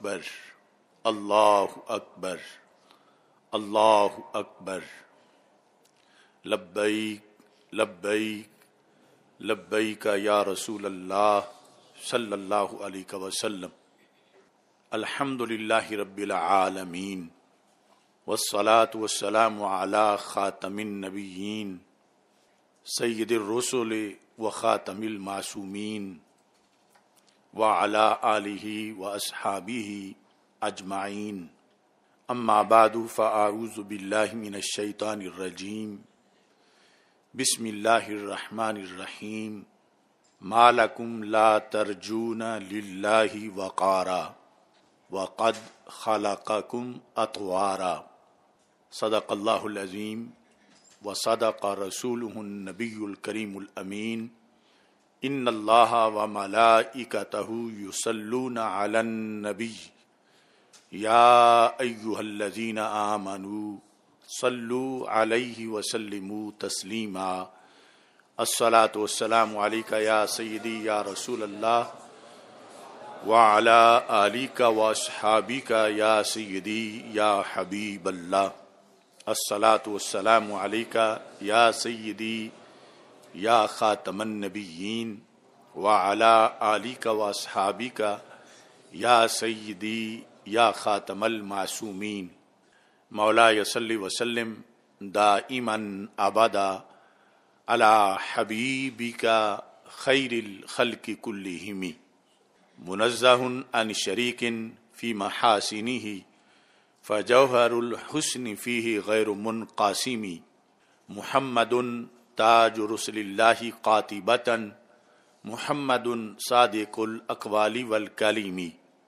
اکبر اللہ اکبر اللہ اکبر لبیک لبیک لبیک یا رسول اللہ صلی اللہ علیہ وسلم الحمد للہ رب العالمین والصلاة والسلام علی خاتم النبیین سید الرسل وخاتم المعصومین وعلی آلہ واصحابہ اجمعین اما بعد فاعوذ باللہ من الشیطان الرجیم بسم اللہ الرحمن الرحیم ما لکم لا ترجون للہ وقارا وقد خلقکم اطوارا صدق اللہ العظیم وصدق رسولہ النبی الکریم الامین ان اللہ وملائکتہ یصلون علی النبی یا ایہا الذین آمنوا صلوا علیہ وسلموا تسلیما الصلاۃ والسلام علیک یا سیدی یا رسول اللہ وعلی آلک واصحابک یا سیدی یا حبیب اللہ الصلاۃ والسلام علیک یا سیدی یا خاتم النبیین وعلی آلک واصحابک یا سیدی یا خاتم المعصومین مولا صلی وسلم دائما ابدا علی حبیبک خیر الخلق کلہم منزہ عن شریک فی محاسنہ فجوہر الحسن فیہ غیر منقاسم محمد تاج رسل اللہ قاطبۃ محمد صادق الاقوال والکلم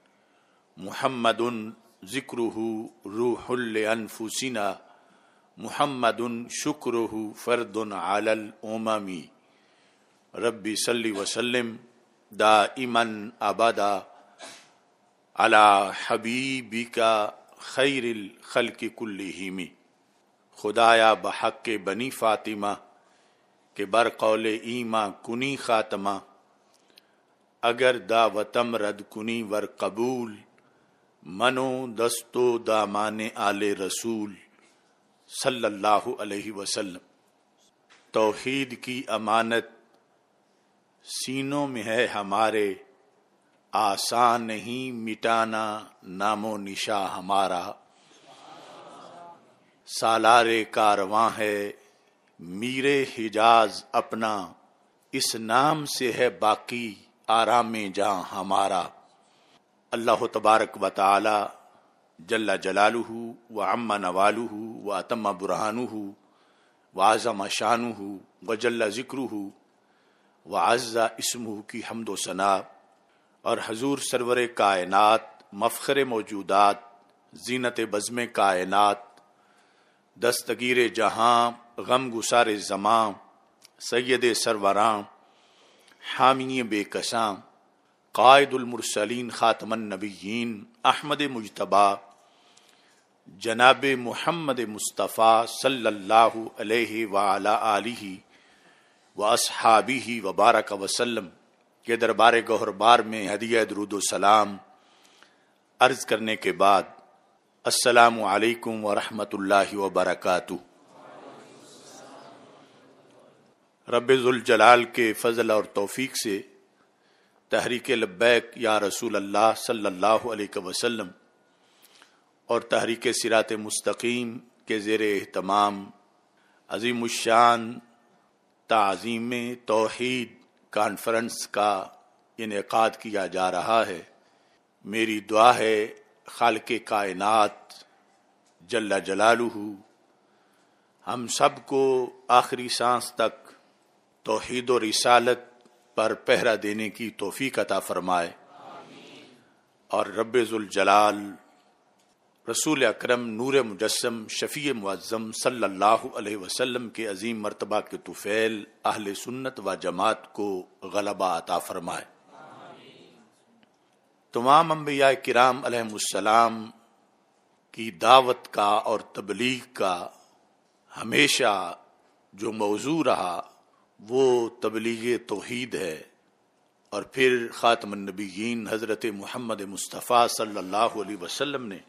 محمد ذکرہ روح لانفسنا محمد شکرہ فرد علی الامم رب صلی وسلم دائما ابدا علی حبیبک خیر الخلق کلہم خدایا بحق بنی فاطمہ کہ برقول ایماں کنی خاتمہ اگر دعوتم رد کنی ور قبول منو دستو دامان آل رسول صلی اللہ علیہ وسلم توحید کی امانت سینوں میں ہے ہمارے آسان نہیں مٹانا نام و نشاں ہمارا سالار کارواں ہے میر حجاز اپنا اس نام سے ہے باقی آرام جاں ہمارا اللہ تبارک و تعالی جل جلالہ وعم نوالہ واتم برہانہ وعظم شانہ وجل ذکرہ وعز اسمہ کی حمد و ثنا اور حضور سرور کائنات مفخر موجودات زینت بزم کائنات دستگیر جہاں غم گسار زماں سید سروراں حامی بے کساں قائد المرسلین خاتم النبیین احمد مجتبی جناب محمد مصطفیٰ صلی اللہ علیہ وعلی آلہ واصحابہ وبارک وسلم کے دربار گوہر بار میں ہدیہ درود و سلام عرض کرنے کے بعد السلام علیکم ورحمۃ اللہ وبرکاتہ۔ رب ذوالجلال کے فضل اور توفیق سے تحریک لبیک یا رسول اللہ صلی اللہ علیہ وسلم اور تحریک صراط مستقیم کے زیر اہتمام عظیم الشان تعظیم توحید کانفرنس کا انعقاد کیا جا رہا ہے۔ میری دعا ہے خالق کائنات جل جلالہ ہم سب کو آخری سانس تک توحید و رسالت پر پہرا دینے کی توفیق عطا فرمائے اور رب ذوالجلال رسول اکرم نور مجسم شفیع معظم صلی اللہ علیہ وسلم کے عظیم مرتبہ کے طفیل اہل سنت و جماعت کو غلبہ عطا فرمائے۔ تمام انبیاء کرام علیہم السلام کی دعوت کا اور تبلیغ کا ہمیشہ جو موضوع رہا وہ تبلیغ توحید ہے اور پھر خاتم النبیین حضرت محمد مصطفیٰ صلی اللہ علیہ وسلم نے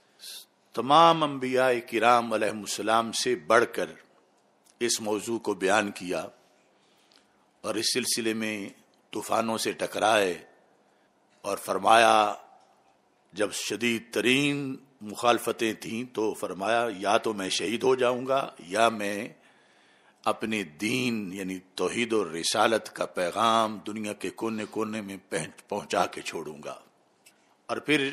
تمام انبیاء کرام علیہ السلام سے بڑھ کر اس موضوع کو بیان کیا، اور اس سلسلے میں طوفانوں سے ٹکرائے اور فرمایا جب شدید ترین مخالفتیں تھیں تو فرمایا یا تو میں شہید ہو جاؤں گا یا میں اپنے دین یعنی توحید و رسالت کا پیغام دنیا کے کونے کونے میں پہنچا کے چھوڑوں گا۔ اور پھر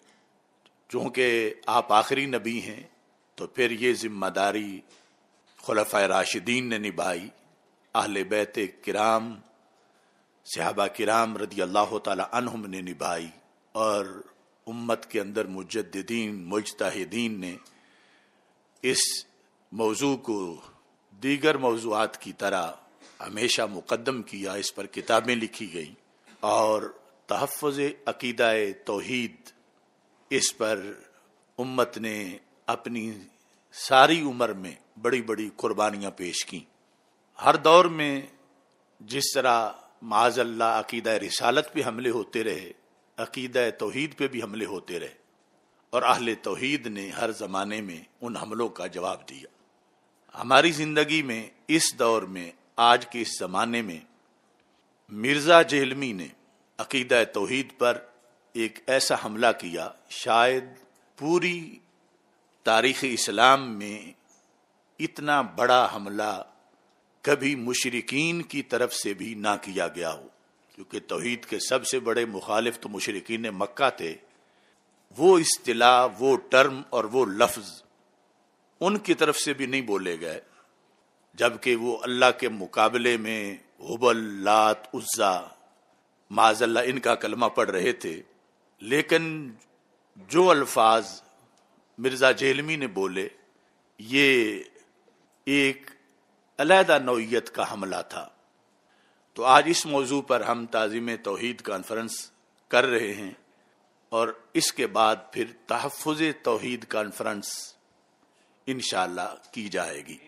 چونکہ آپ آخری نبی ہیں تو پھر یہ ذمہ داری خلفائے راشدین نے نبھائی، اہل بیت کرام صحابہ کرام رضی اللہ تعالی عنہم نے نبھائی، اور امت کے اندر مجددین مجتہدین نے اس موضوع کو دیگر موضوعات کی طرح ہمیشہ مقدم کیا، اس پر کتابیں لکھی گئیں، اور تحفظ عقیدہ توحید اس پر امت نے اپنی ساری عمر میں بڑی بڑی قربانیاں پیش کیں۔ ہر دور میں جس طرح معاذ اللہ عقیدہ رسالت پہ حملے ہوتے رہے، عقیدہ توحید پہ بھی حملے ہوتے رہے، اور اہل توحید نے ہر زمانے میں ان حملوں کا جواب دیا۔ ہماری زندگی میں اس دور میں آج کے اس زمانے میں مرزا جہلمی نے عقیدہ توحید پر ایک ایسا حملہ کیا، شاید پوری تاریخ اسلام میں اتنا بڑا حملہ کبھی مشرکین کی طرف سے بھی نہ کیا گیا ہو، کیونکہ توحید کے سب سے بڑے مخالف تو مشرکین مکہ تھے۔ وہ اصطلاح، وہ ٹرم اور وہ لفظ ان کی طرف سے بھی نہیں بولے گئے، جبکہ وہ اللہ کے مقابلے میں ہبل، لات، عزا، معاذ اللہ ان کا کلمہ پڑھ رہے تھے، لیکن جو الفاظ مرزا جہلمی نے بولے یہ ایک علیحدہ نوعیت کا حملہ تھا۔ تو آج اس موضوع پر ہم تعظیم توحید کانفرنس کر رہے ہیں، اور اس کے بعد پھر تحفظ توحید کانفرنس انشاءاللہ کی جائے گی۔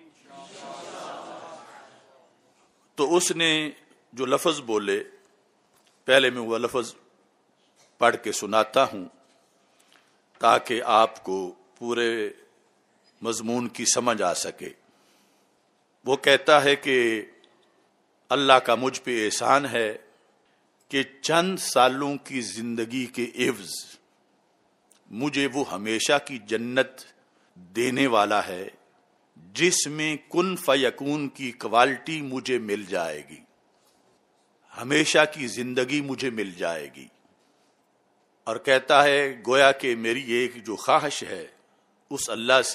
تو اس نے جو لفظ بولے، پہلے میں وہ لفظ پڑھ کے سناتا ہوں تاکہ آپ کو پورے مضمون کی سمجھ آ سکے۔ وہ کہتا ہے کہ اللہ کا مجھ پہ احسان ہے کہ چند سالوں کی زندگی کے عوض مجھے وہ ہمیشہ کی جنت دینے والا ہے جس میں کن فیکون کی کوالٹی مجھے مل جائے گی، ہمیشہ کی زندگی مجھے مل جائے گی۔ اور کہتا ہے گویا کہ میری ایک جو خواہش ہے اس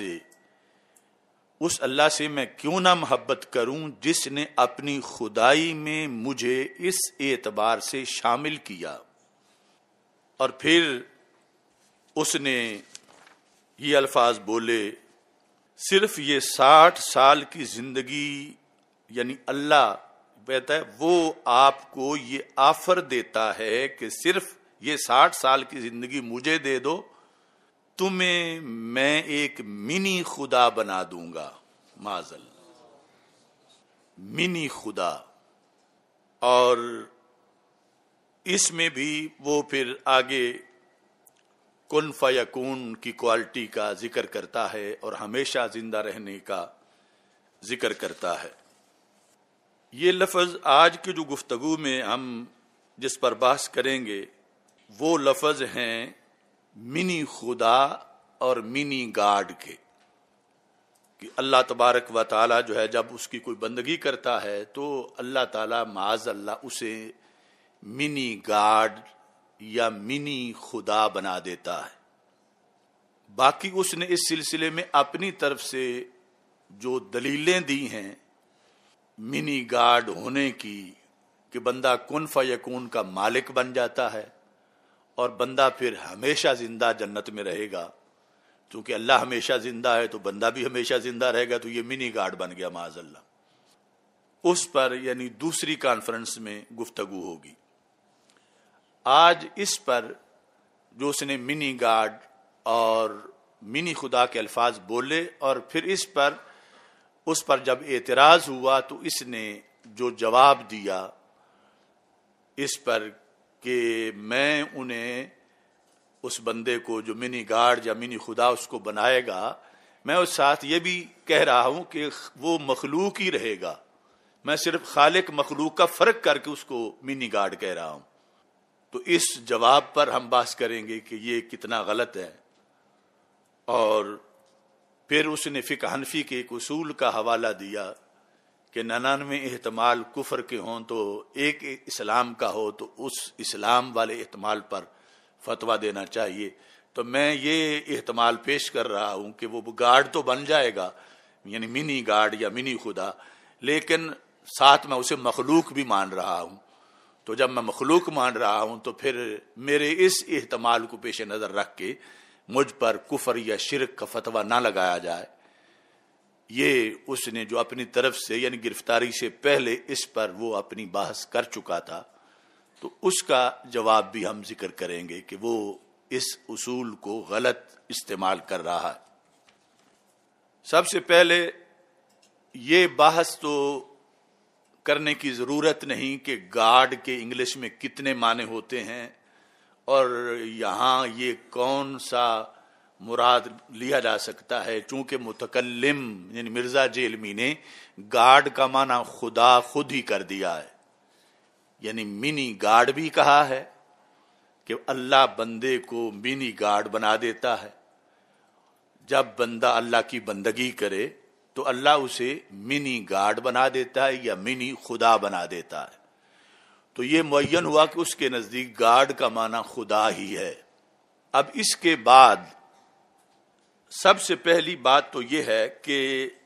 اللہ سے میں کیوں نہ محبت کروں جس نے اپنی خدائی میں مجھے اس اعتبار سے شامل کیا۔ اور پھر اس نے یہ الفاظ بولے، صرف یہ 60 سال کی زندگی، یعنی اللہ کہتا ہے وہ آپ کو یہ آفر دیتا ہے کہ صرف یہ 60 سال کی زندگی مجھے دے دو، تمہیں میں ایک منی خدا بنا دوں گا، معاذ اللہ، منی خدا۔ اور اس میں بھی وہ پھر آگے کن فیکون کی کوالٹی کا ذکر کرتا ہے اور ہمیشہ زندہ رہنے کا ذکر کرتا ہے۔ یہ لفظ آج کی جو گفتگو میں ہم جس پر بحث کریں گے وہ لفظ ہیں منی خدا اور منی گاڈ کے، کہ اللہ تبارک و تعالی جو ہے جب اس کی کوئی بندگی کرتا ہے تو اللہ تعالی معاذ اللہ اسے منی گاڈ یا منی خدا بنا دیتا ہے۔ باقی اس نے اس سلسلے میں اپنی طرف سے جو دلیلیں دی ہیں منی گاڈ ہونے کی، کہ بندہ کن فیکون کا مالک بن جاتا ہے اور بندہ پھر ہمیشہ زندہ جنت میں رہے گا، چونکہ اللہ ہمیشہ زندہ ہے تو بندہ بھی ہمیشہ زندہ رہے گا، تو یہ منی گاڈ بن گیا معاذ اللہ۔ اس پر یعنی دوسری کانفرنس میں گفتگو ہوگی۔ آج اس پر جو اس نے منی گاڈ اور منی خدا کے الفاظ بولے، اور پھر اس پر جب اعتراض ہوا تو اس نے جو جواب دیا اس پر کہ میں انہیں اس بندے کو جو منی گاڈ یا منی خدا اس کو بنائے گا، میں اس ساتھ یہ بھی کہہ رہا ہوں کہ وہ مخلوق ہی رہے گا، میں صرف خالق مخلوق کا فرق کر کے اس کو منی گاڈ کہہ رہا ہوں۔ تو اس جواب پر ہم بحث کریں گے کہ یہ کتنا غلط ہے، اور پھر اس نے فقہ حنفی کے ایک اصول کا حوالہ دیا کہ 99 احتمال کفر کے ہوں تو ایک اسلام کا ہو تو اس اسلام والے احتمال پر فتویٰ دینا چاہیے۔ تو میں یہ احتمال پیش کر رہا ہوں کہ وہ گاڈ تو بن جائے گا، یعنی منی گاڈ یا منی خدا، لیکن ساتھ میں اسے مخلوق بھی مان رہا ہوں۔ تو جب میں مخلوق مان رہا ہوں تو پھر میرے اس احتمال کو پیش نظر رکھ کے مجھ پر کفر یا شرک کا فتویٰ نہ لگایا جائے۔ یہ اس نے جو اپنی طرف سے یعنی گرفتاری سے پہلے اس پر وہ اپنی بحث کر چکا تھا، تو اس کا جواب بھی ہم ذکر کریں گے کہ وہ اس اصول کو غلط استعمال کر رہا ہے۔ سب سے پہلے یہ بحث تو کرنے کی ضرورت نہیں کہ گاڈ کے انگلش میں کتنے معنی ہوتے ہیں، اور یہاں یہ کون سا مراد لیا جا سکتا ہے، چونکہ متکلم یعنی مرزا جیلمی نے گاڈ کا معنی خدا خود ہی کر دیا ہے، یعنی منی گاڈ بھی کہا ہے کہ اللہ بندے کو منی گاڈ بنا دیتا ہے۔ جب بندہ اللہ کی بندگی کرے تو اللہ اسے منی گاڈ بنا دیتا ہے یا منی خدا بنا دیتا ہے۔ تو یہ معین ہوا کہ اس کے نزدیک گاڈ کا معنی خدا ہی ہے۔ اب اس کے بعد سب سے پہلی بات تو یہ ہے کہ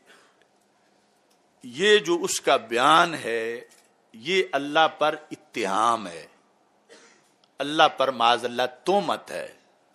یہ جو اس کا بیان ہے یہ اللہ پر اتہام ہے، اللہ پر معاذ اللہ تہمت ہے۔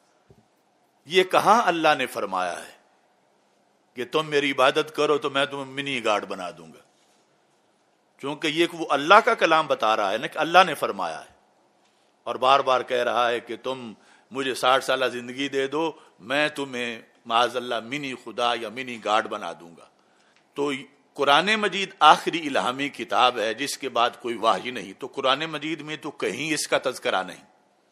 یہ کہاں اللہ نے فرمایا ہے کہ تم میری عبادت کرو تو میں تمہیں منی گاڈ بنا دوں گا، چونکہ یہ وہ اللہ کا کلام بتا رہا ہے نا کہ اللہ نے فرمایا ہے، اور بار بار کہہ رہا ہے کہ تم مجھے 60 سالہ زندگی دے دو، میں تمہیں معاذ اللہ منی خدا یا منی گاڈ بنا دوں گا۔ تو قرآن مجید آخری الہامی کتاب ہے جس کے بعد کوئی وحی نہیں، تو قرآن مجید میں تو کہیں اس کا تذکرہ نہیں۔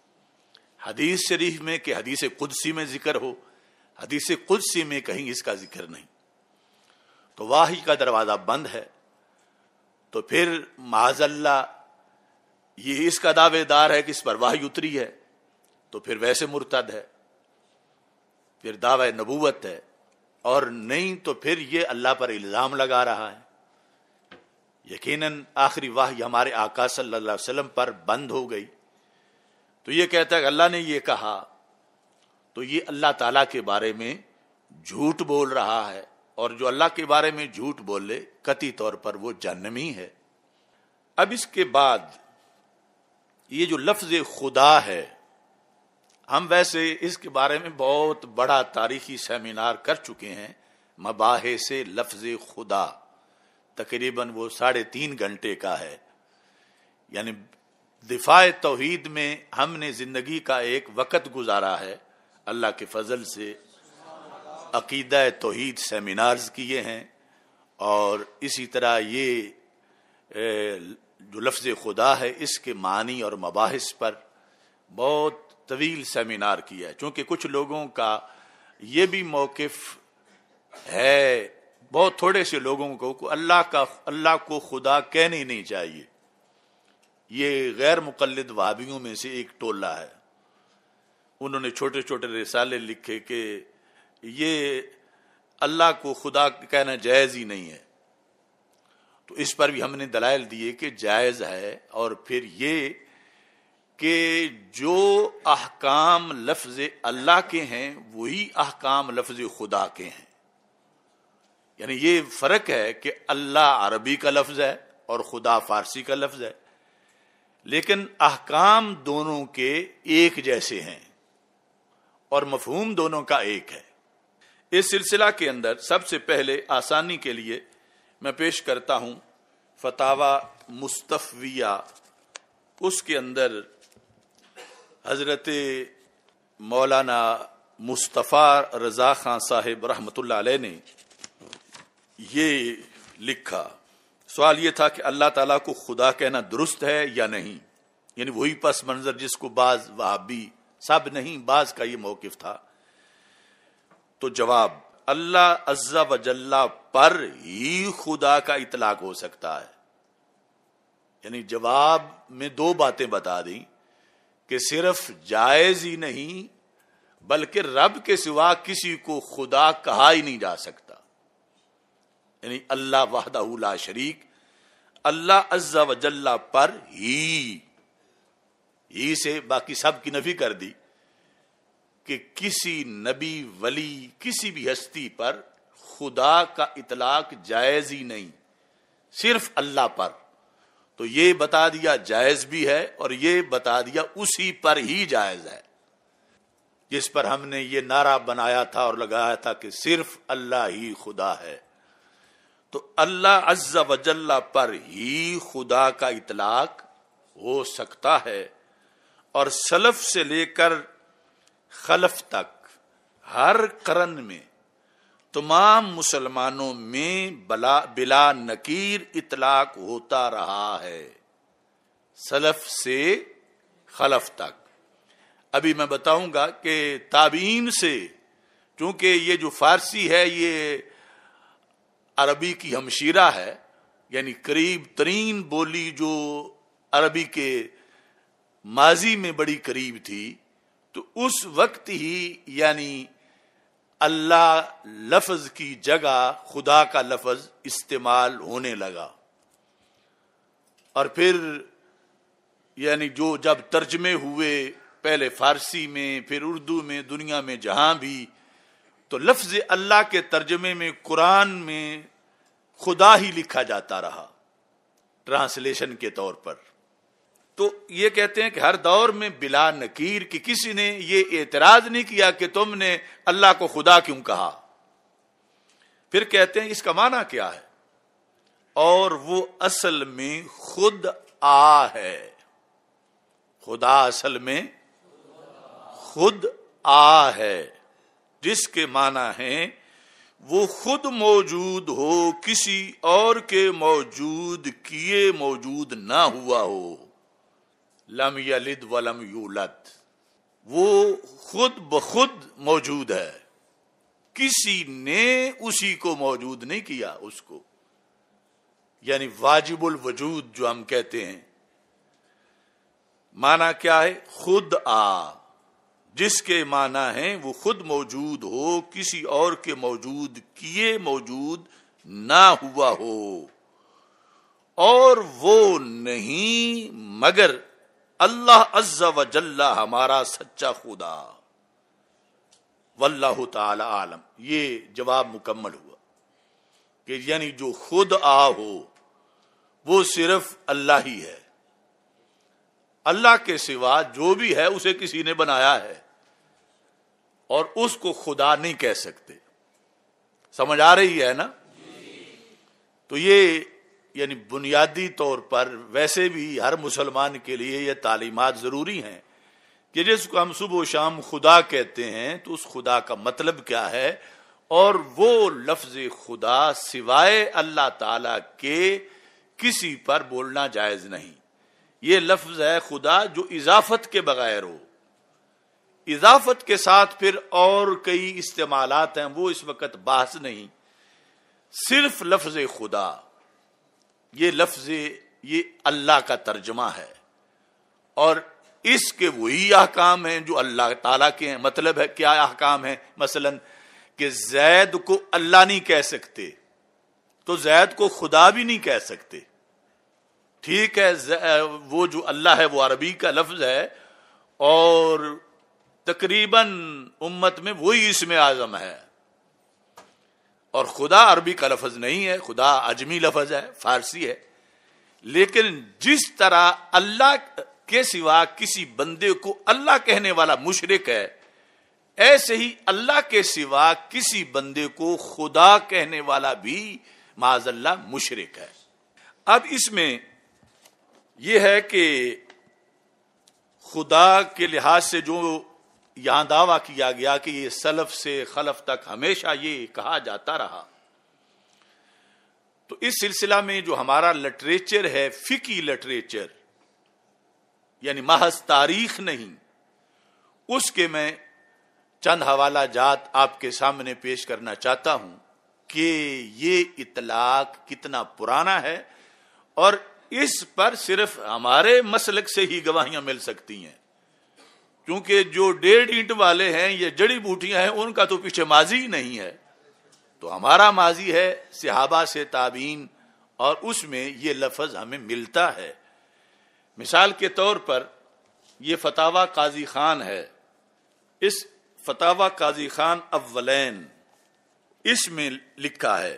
حدیث شریف میں کہ حدیث قدسی میں ذکر ہو، حدیث قدسی میں کہیں اس کا ذکر نہیں، تو وحی کا دروازہ بند ہے۔ تو پھر معاذ اللہ یہ اس کا دعوے دار ہے کہ اس پر وحی اتری ہے، تو پھر ویسے مرتد ہے، پھر دعوی نبوت ہے، اور نہیں تو پھر یہ اللہ پر الزام لگا رہا ہے۔ یقیناً آخری وحی ہمارے آقا صلی اللہ علیہ وسلم پر بند ہو گئی، تو یہ کہتا ہے کہ اللہ نے یہ کہا، تو یہ اللہ تعالیٰ کے بارے میں جھوٹ بول رہا ہے، اور جو اللہ کے بارے میں جھوٹ بولے قطعی طور پر وہ جہنمی ہے۔ اب اس کے بعد یہ جو لفظ خدا ہے، ہم ویسے اس کے بارے میں بہت بڑا تاریخی سیمینار کر چکے ہیں، مباحث لفظ خدا، تقریباً وہ 3.5 گھنٹے کا ہے۔ یعنی دفاع توحید میں ہم نے زندگی کا ایک وقت گزارا ہے، اللہ کے فضل سے عقیدہ توحید سیمینارز کیے ہیں، اور اسی طرح یہ جو لفظ خدا ہے اس کے معنی اور مباحث پر بہت طویل سیمینار کیا ہے، چونکہ کچھ لوگوں کا یہ بھی موقف ہے، بہت تھوڑے سے لوگوں کو اللہ کو خدا کہنے ہی نہیں چاہیے۔ یہ غیر مقلد وہابیوں میں سے ایک ٹولہ ہے، انہوں نے چھوٹے چھوٹے رسالے لکھے کہ یہ اللہ کو خدا کہنا جائز ہی نہیں ہے۔ تو اس پر بھی ہم نے دلائل دیے کہ جائز ہے، اور پھر یہ کہ جو احکام لفظ اللہ کے ہیں وہی احکام لفظ خدا کے ہیں۔ یعنی یہ فرق ہے کہ اللہ عربی کا لفظ ہے اور خدا فارسی کا لفظ ہے، لیکن احکام دونوں کے ایک جیسے ہیں اور مفہوم دونوں کا ایک ہے۔ اس سلسلہ کے اندر سب سے پہلے آسانی کے لیے میں پیش کرتا ہوں فتاوی مستفویہ، اس کے اندر حضرت مولانا مصطفیٰ رضا خان صاحب رحمۃ اللہ علیہ نے یہ لکھا۔ سوال یہ تھا کہ اللہ تعالیٰ کو خدا کہنا درست ہے یا نہیں، یعنی وہی پس منظر جس کو بعض وہابی، سب نہیں بعض کا یہ موقف تھا. تو جواب، اللہ عز و جل پر ہی خدا کا اطلاق ہو سکتا ہے. یعنی جواب میں دو باتیں بتا دیں کہ صرف جائز ہی نہیں بلکہ رب کے سوا کسی کو خدا کہا ہی نہیں جا سکتا. یعنی اللہ وحدہ لا شریک، اللہ عز و جل پر ہی سے باقی سب کی نفی کر دی کہ کسی نبی ولی کسی بھی ہستی پر خدا کا اطلاق جائز ہی نہیں، صرف اللہ پر. تو یہ بتا دیا جائز بھی ہے اور یہ بتا دیا اسی پر ہی جائز ہے، جس پر ہم نے یہ نعرہ بنایا تھا اور لگایا تھا کہ صرف اللہ ہی خدا ہے. تو اللہ عز و جل پر ہی خدا کا اطلاق ہو سکتا ہے، اور سلف سے لے کر خلف تک ہر قرن میں تمام مسلمانوں میں بلا نکیر اطلاق ہوتا رہا ہے، سلف سے خلف تک. ابھی میں بتاؤں گا کہ تابعین سے، چونکہ یہ جو فارسی ہے یہ عربی کی ہمشیرہ ہے، یعنی قریب ترین بولی جو عربی کے ماضی میں بڑی قریب تھی، تو اس وقت ہی یعنی اللہ لفظ کی جگہ خدا کا لفظ استعمال ہونے لگا. اور پھر یعنی جو جب ترجمے ہوئے پہلے فارسی میں پھر اردو میں، دنیا میں جہاں بھی، تو لفظ اللہ کے ترجمے میں قرآن میں خدا ہی لکھا جاتا رہا ٹرانسلیشن کے طور پر. تو یہ کہتے ہیں کہ ہر دور میں بلا نکیر کہ کسی نے یہ اعتراض نہیں کیا کہ تم نے اللہ کو خدا کیوں کہا. پھر کہتے ہیں اس کا معنی کیا ہے، اور وہ اصل میں خود آ ہے. خدا اصل میں خود آ ہے، جس کے معنی ہیں وہ خود موجود ہو، کسی اور کے موجود کیے موجود نہ ہوا ہو. لم یلد ولم یولد، وہ خود بخود موجود ہے، کسی نے اسی کو موجود نہیں کیا اس کو. یعنی واجب الوجود جو ہم کہتے ہیں، معنی کیا ہے؟ خود آ، جس کے معنی ہیں وہ خود موجود ہو، کسی اور کے موجود کیے موجود نہ ہوا ہو، اور وہ نہیں مگر اللہ عز و جل ہمارا سچا خدا. واللہ تعالی عالم. یہ جواب مکمل ہوا کہ یعنی جو خود آ ہو وہ صرف اللہ ہی ہے، اللہ کے سوا جو بھی ہے اسے کسی نے بنایا ہے، اور اس کو خدا نہیں کہہ سکتے. سمجھ آ رہی ہے نا؟ تو یہ یعنی بنیادی طور پر ویسے بھی ہر مسلمان کے لیے یہ تعلیمات ضروری ہیں کہ جس کو ہم صبح و شام خدا کہتے ہیں تو اس خدا کا مطلب کیا ہے، اور وہ لفظ خدا سوائے اللہ تعالی کے کسی پر بولنا جائز نہیں. یہ لفظ ہے خدا جو اضافت کے بغیر ہو. اضافت کے ساتھ پھر اور کئی استعمالات ہیں، وہ اس وقت بحث نہیں. صرف لفظ خدا، یہ لفظ یہ اللہ کا ترجمہ ہے، اور اس کے وہی احکام ہیں جو اللہ تعالیٰ کے ہیں. مطلب ہے کیا احکام ہیں؟ مثلا کہ زید کو اللہ نہیں کہہ سکتے تو زید کو خدا بھی نہیں کہہ سکتے. ٹھیک ہے، وہ جو اللہ ہے وہ عربی کا لفظ ہے، اور تقریباً امت میں وہی اسم اعظم ہے، اور خدا عربی کا لفظ نہیں ہے، خدا عجمی لفظ ہے، فارسی ہے. لیکن جس طرح اللہ کے سوا کسی بندے کو اللہ کہنے والا مشرک ہے، ایسے ہی اللہ کے سوا کسی بندے کو خدا کہنے والا بھی معاذ اللہ مشرک ہے. اب اس میں یہ ہے کہ خدا کے لحاظ سے جو یہاں دعویٰ کیا گیا کہ یہ سلف سے خلف تک ہمیشہ یہ کہا جاتا رہا، تو اس سلسلہ میں جو ہمارا لٹریچر ہے، فقہی لٹریچر، یعنی محض تاریخ نہیں، اس کے میں چند حوالہ جات آپ کے سامنے پیش کرنا چاہتا ہوں کہ یہ اطلاق کتنا پرانا ہے، اور اس پر صرف ہمارے مسلک سے ہی گواہیاں مل سکتی ہیں، کیونکہ جو 1.5 اینٹ والے ہیں یہ جڑی بوٹیاں ہیں، ان کا تو پیچھے ماضی ہی نہیں ہے، تو ہمارا ماضی ہے صحابہ سے تابعین، اور اس میں یہ لفظ ہمیں ملتا ہے۔ مثال کے طور پر یہ فتاوی قاضی خان ہے، اس فتاوی قاضی خان اولین اس میں لکھا ہے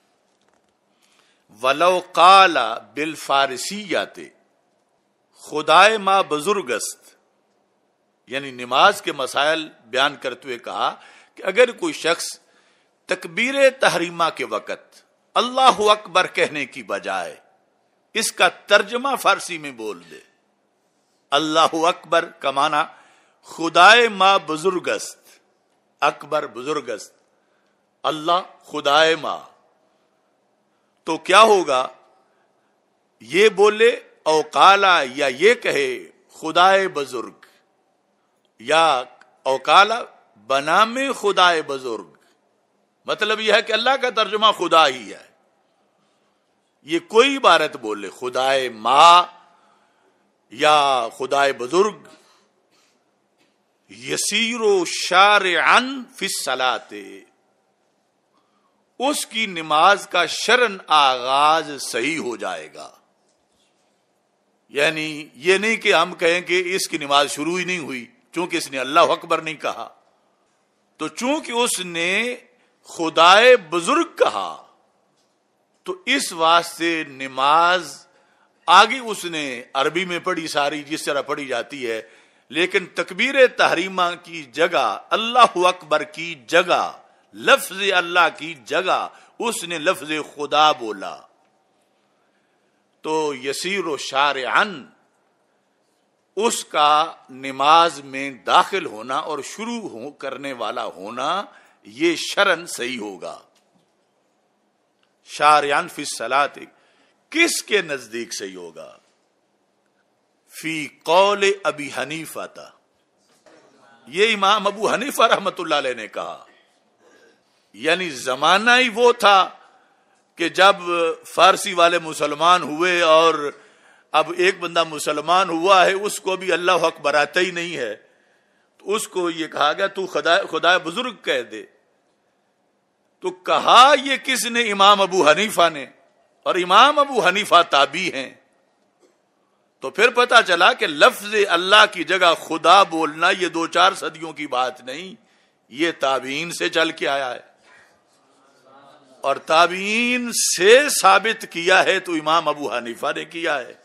وَلَوْ قَالَ بِالْفَارِسِيَّةِ خدائے ما بزرگست، یعنی نماز کے مسائل بیان کرتے ہوئے کہا کہ اگر کوئی شخص تکبیر تحریمہ کے وقت اللہ اکبر کہنے کی بجائے اس کا ترجمہ فارسی میں بول دے، اللہ اکبر کا معنی خدائے ما بزرگست، اکبر بزرگست، اللہ خدائے ما، تو کیا ہوگا؟ یہ بولے او قالا، یا یہ کہے خدائے بزرگ، یا او قالا بنام خدائے بزرگ، مطلب یہ ہے کہ اللہ کا ترجمہ خدا ہی ہے، یہ کوئی عبارت بولے خدائے ماں یا خدائے بزرگ، یسیر شارعا فی الصلاۃ، اس کی نماز کا شرعن آغاز صحیح ہو جائے گا۔ یعنی یہ نہیں کہ ہم کہیں کہ اس کی نماز شروع ہی نہیں ہوئی چونکہ اس نے اللہ اکبر نہیں کہا، تو چونکہ اس نے خدائے بزرگ کہا تو اس واسطے نماز آگے اس نے عربی میں پڑھی ساری جس طرح پڑھی جاتی ہے، لیکن تکبیر تحریمہ کی جگہ اللہ اکبر کی جگہ لفظ اللہ کی جگہ اس نے لفظ خدا بولا، تو یسیر و شارعن اس کا نماز میں داخل ہونا اور شروع کرنے والا ہونا یہ شرعن صحیح ہوگا۔ شارعن فی الصلاۃ کس کے نزدیک صحیح ہوگا؟ فی قول ابی حنیفہ تھا، یہ امام ابو حنیفہ رحمت اللہ علیہ نے کہا، یعنی زمانہ ہی وہ تھا کہ جب فارسی والے مسلمان ہوئے اور اب ایک بندہ مسلمان ہوا ہے اس کو بھی اللہ اکبر آتا ہی نہیں ہے، تو اس کو یہ کہا گیا تو خدا بزرگ کہہ دے، تو کہا یہ کس نے؟ امام ابو حنیفہ نے، اور امام ابو حنیفہ تابعی ہیں، تو پھر پتا چلا کہ لفظ اللہ کی جگہ خدا بولنا یہ 2-4 صدیوں کی بات نہیں، یہ تابعین سے چل کے آیا ہے، اور تابعین سے ثابت کیا ہے تو امام ابو حنیفہ نے کیا ہے،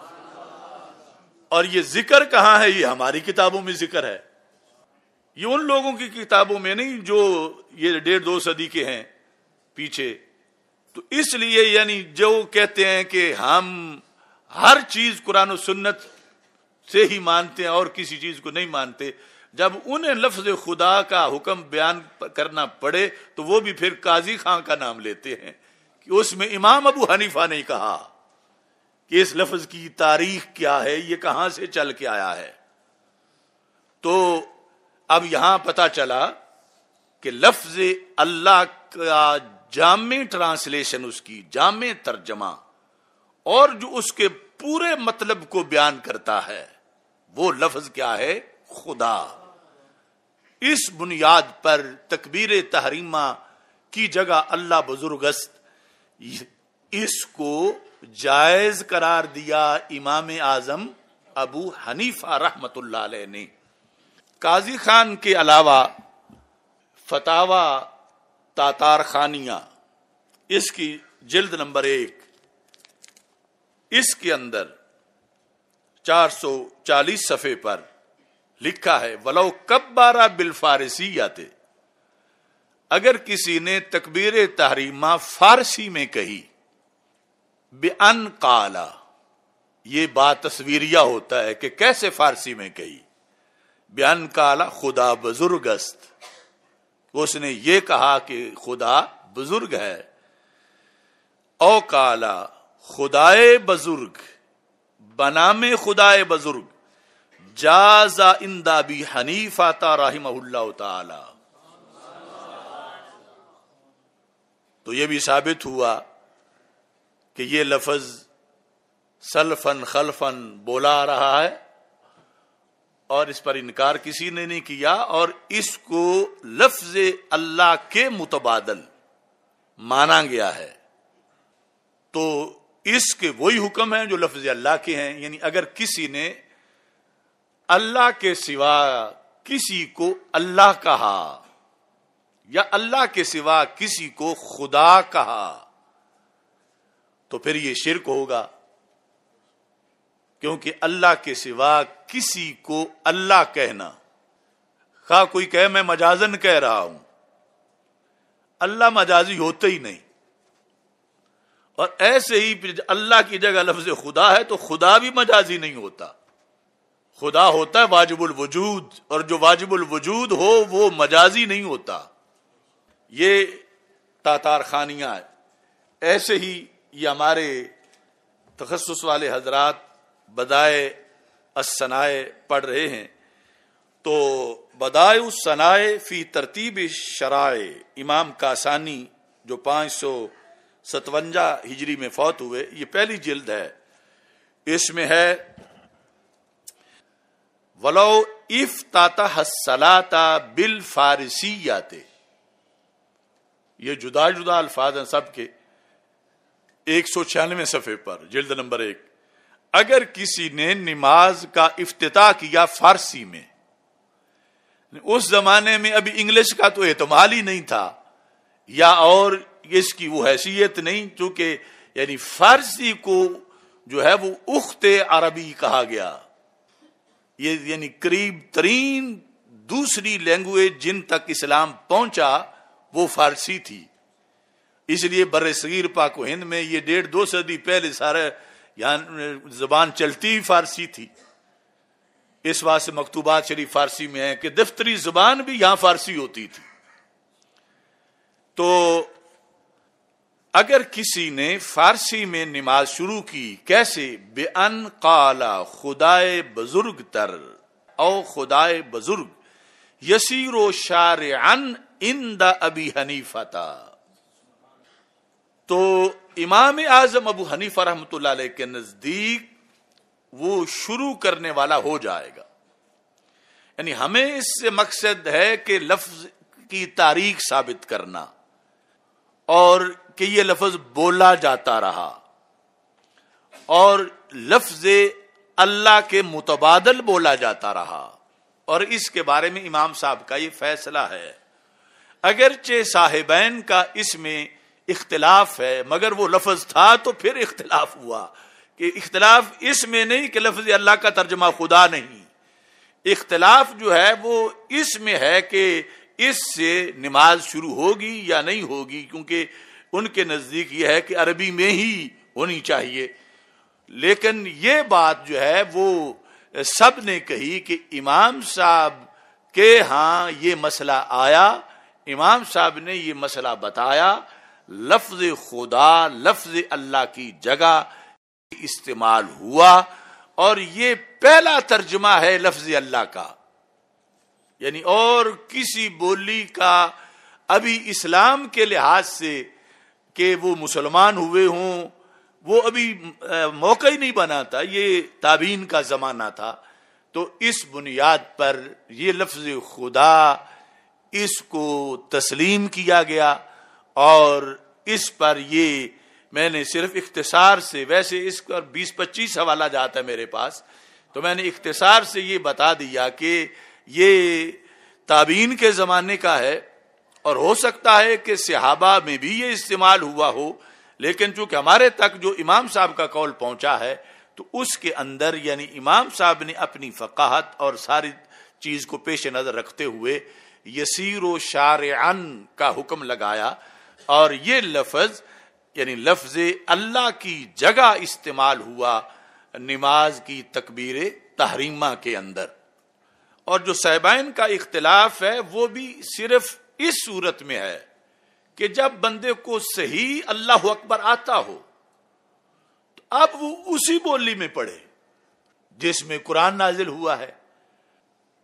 اور یہ ذکر کہاں ہے؟ یہ ہماری کتابوں میں ذکر ہے، یہ ان لوگوں کی کتابوں میں نہیں جو یہ 1.5-2 صدی کے ہیں پیچھے۔ تو اس لیے یعنی جو کہتے ہیں کہ ہم ہر چیز قرآن و سنت سے ہی مانتے ہیں اور کسی چیز کو نہیں مانتے، جب انہیں لفظ خدا کا حکم بیان کرنا پڑے تو وہ بھی پھر قاضی خان کا نام لیتے ہیں کہ اس میں امام ابو حنیفہ نے کہا کہ اس لفظ کی تاریخ کیا ہے، یہ کہاں سے چل کے آیا ہے۔ تو اب یہاں پتا چلا کہ لفظ اللہ کا جامع ٹرانسلیشن، اس کی جامع ترجمہ، اور جو اس کے پورے مطلب کو بیان کرتا ہے وہ لفظ کیا ہے؟ خدا۔ اس بنیاد پر تکبیر تحریمہ کی جگہ اللہ بزرگست، اس کو جائز قرار دیا امام اعظم ابو حنیفہ رحمت اللہ علیہ نے۔ قاضی خان کے علاوہ فتاوی تاتار خانیہ، اس کی جلد نمبر 1، اس کے اندر 440 صفحے پر لکھا ہے وَلَوْ كَبَّرَ بِالْفَارِسِيَّةِ، اگر کسی نے تکبیر تحریمہ فارسی میں کہی، بِأَنْ قَالَ، یہ بات تصویریہ ہوتا ہے کہ کیسے فارسی میں کہی، بِأَنْ قَالَ خدا بزرگست، اس نے یہ کہا کہ خدا بزرگ ہے، او قَالَ خدائے بزرگ، بنام خدائے بزرگ، جاز عند ابی حنیفہ رحمہ اللہ تعالی. تو یہ بھی ثابت ہوا کہ یہ لفظ سلفن خلفن بولا آ رہا ہے اور اس پر انکار کسی نے نہیں کیا، اور اس کو لفظ اللہ کے متبادل مانا گیا ہے. تو اس کے وہی حکم ہیں جو لفظ اللہ کے ہیں. یعنی اگر کسی نے اللہ کے سوا کسی کو اللہ کہا یا اللہ کے سوا کسی کو خدا کہا تو پھر یہ شرک ہوگا، کیونکہ اللہ کے سوا کسی کو اللہ کہنا، خواہ کوئی کہے میں مجازن کہہ رہا ہوں، اللہ مجازی ہوتا ہی نہیں. اور ایسے ہی اللہ کی جگہ لفظ خدا ہے تو خدا بھی مجازی نہیں ہوتا. خدا ہوتا ہے واجب الوجود، اور جو واجب الوجود ہو وہ مجازی نہیں ہوتا. یہ تاتار خانیاں ہے. ایسے ہی یہ ہمارے تخصص والے حضرات بدائے الصنائع پڑھ رہے ہیں، تو بدائے الصنائع فی ترتیب شرائع امام کاسانی جو 557 ہجری میں فوت ہوئے، یہ پہلی جلد ہے. اس میں ہے ولو افتتح الصلاۃ بالفارسیات. یہ جدا جدا الفاظ ہیں سب کے. 196 صفحے پر جلد نمبر 1. اگر کسی نے نماز کا افتتاح کیا فارسی میں، اس زمانے میں ابھی انگلش کا تو احتمال ہی نہیں تھا یا اور اس کی وہ حیثیت نہیں، چونکہ یعنی فارسی کو جو ہے وہ اخت عربی کہا گیا. یہ یعنی قریب ترین دوسری لینگویج جن تک اسلام پہنچا وہ فارسی تھی. اس لیے بر صغیر پاک و ہند میں یہ 1.5-2 صدی پہلے سارے یہاں زبان چلتی ہی فارسی تھی. اس واسطے مکتوبات شریف فارسی میں ہیں کہ دفتری زبان بھی یہاں فارسی ہوتی تھی. تو اگر کسی نے فارسی میں نماز شروع کی، کیسے؟ بِأَنْ قَالَ خدائے بزرگ تر او خدائے بزرگ یسیر شارعن عند ابی حنیفہ. تو امام اعظم ابو حنیفہ رحمۃ اللہ علیہ کے نزدیک وہ شروع کرنے والا ہو جائے گا. یعنی ہمیں اس سے مقصد ہے کہ لفظ کی تاریخ ثابت کرنا، اور کہ یہ لفظ بولا جاتا رہا، اور لفظ اللہ کے متبادل بولا جاتا رہا. اور اس کے بارے میں امام صاحب کا یہ فیصلہ ہے. اگرچہ صاحبین کا اس میں اختلاف ہے، مگر وہ لفظ تھا تو پھر اختلاف ہوا. کہ اختلاف اس میں نہیں کہ لفظ اللہ کا ترجمہ خدا نہیں، اختلاف جو ہے وہ اس میں ہے کہ اس سے نماز شروع ہوگی یا نہیں ہوگی، کیونکہ ان کے نزدیک یہ ہے کہ عربی میں ہی ہونی چاہیے. لیکن یہ بات جو ہے وہ سب نے کہی کہ امام صاحب کے ہاں یہ مسئلہ آیا، امام صاحب نے یہ مسئلہ بتایا، لفظ خدا لفظ اللہ کی جگہ استعمال ہوا، اور یہ پہلا ترجمہ ہے لفظ اللہ کا. یعنی اور کسی بولی کا ابھی اسلام کے لحاظ سے کہ وہ مسلمان ہوئے ہوں وہ ابھی موقع ہی نہیں بنا تھا، یہ تابعین کا زمانہ تھا. تو اس بنیاد پر یہ لفظ خدا اس کو تسلیم کیا گیا، اور اس پر یہ میں نے صرف اختصار سے، ویسے اس پر 20-25 حوالہ جاتا ہے میرے پاس، تو میں نے اختصار سے یہ بتا دیا کہ یہ تابعین کے زمانے کا ہے، اور ہو سکتا ہے کہ صحابہ میں بھی یہ استعمال ہوا ہو، لیکن چونکہ ہمارے تک جو امام صاحب کا قول پہنچا ہے تو اس کے اندر یعنی امام صاحب نے اپنی فقاہت اور ساری چیز کو پیش نظر رکھتے ہوئے یسیر و شارعن کا حکم لگایا، اور یہ لفظ یعنی لفظ اللہ کی جگہ استعمال ہوا نماز کی تکبیر تحریمہ کے اندر. اور جو صاحبین کا اختلاف ہے وہ بھی صرف اس صورت میں ہے کہ جب بندے کو صحیح اللہ اکبر آتا ہو تو اب وہ اسی بولی میں پڑھے جس میں قرآن نازل ہوا ہے.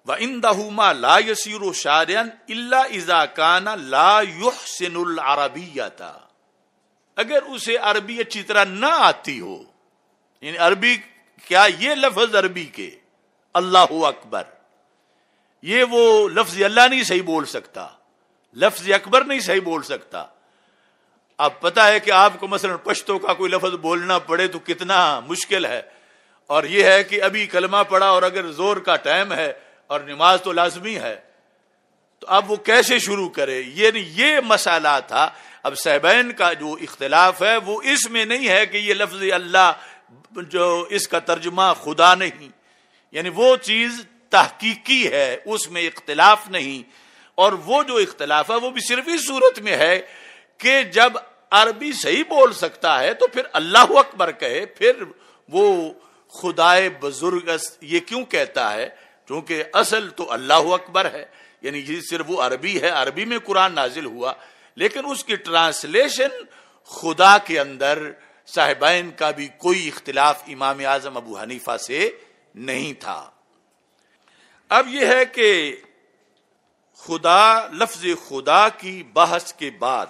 وَعِنْدَهُ مَا لَا يَسِيرُ شَارِعًا إِلَّا إِذَا كَانَ لَا يُحْسِنُ الْعَرَبِيَّةَ، اگر اسے عربی اچھی طرح نہ آتی ہو، یعنی عربی کیا، یہ لفظ عربی کے اللہ اکبر، یہ وہ لفظ اللہ نہیں صحیح بول سکتا، لفظ اکبر نہیں صحیح بول سکتا. اب پتہ ہے کہ آپ کو مثلا پشتو کا کوئی لفظ بولنا پڑے تو کتنا مشکل ہے، اور یہ ہے کہ ابھی کلمہ پڑا اور اگر زور کا ٹائم ہے اور نماز تو لازمی ہے، تو اب وہ کیسے شروع کرے؟ یہ مسئلہ تھا. اب صاحبین کا جو اختلاف ہے وہ اس میں نہیں ہے کہ یہ لفظ اللہ جو اس کا ترجمہ خدا نہیں، یعنی وہ چیز تحقیقی ہے، اس میں اختلاف نہیں. اور وہ جو اختلاف ہے وہ بھی صرف اس صورت میں ہے کہ جب عربی صحیح بول سکتا ہے تو پھر اللہ اکبر کہے، پھر وہ خدائے بزرگ یہ کیوں کہتا ہے؟ چونکہ اصل تو اللہ اکبر ہے، یعنی یہ صرف وہ عربی ہے، عربی میں قرآن نازل ہوا، لیکن اس کی ٹرانسلیشن خدا کے اندر صاحبین کا بھی کوئی اختلاف امام اعظم ابو حنیفہ سے نہیں تھا. اب یہ ہے کہ خدا، لفظ خدا کی بحث کے بعد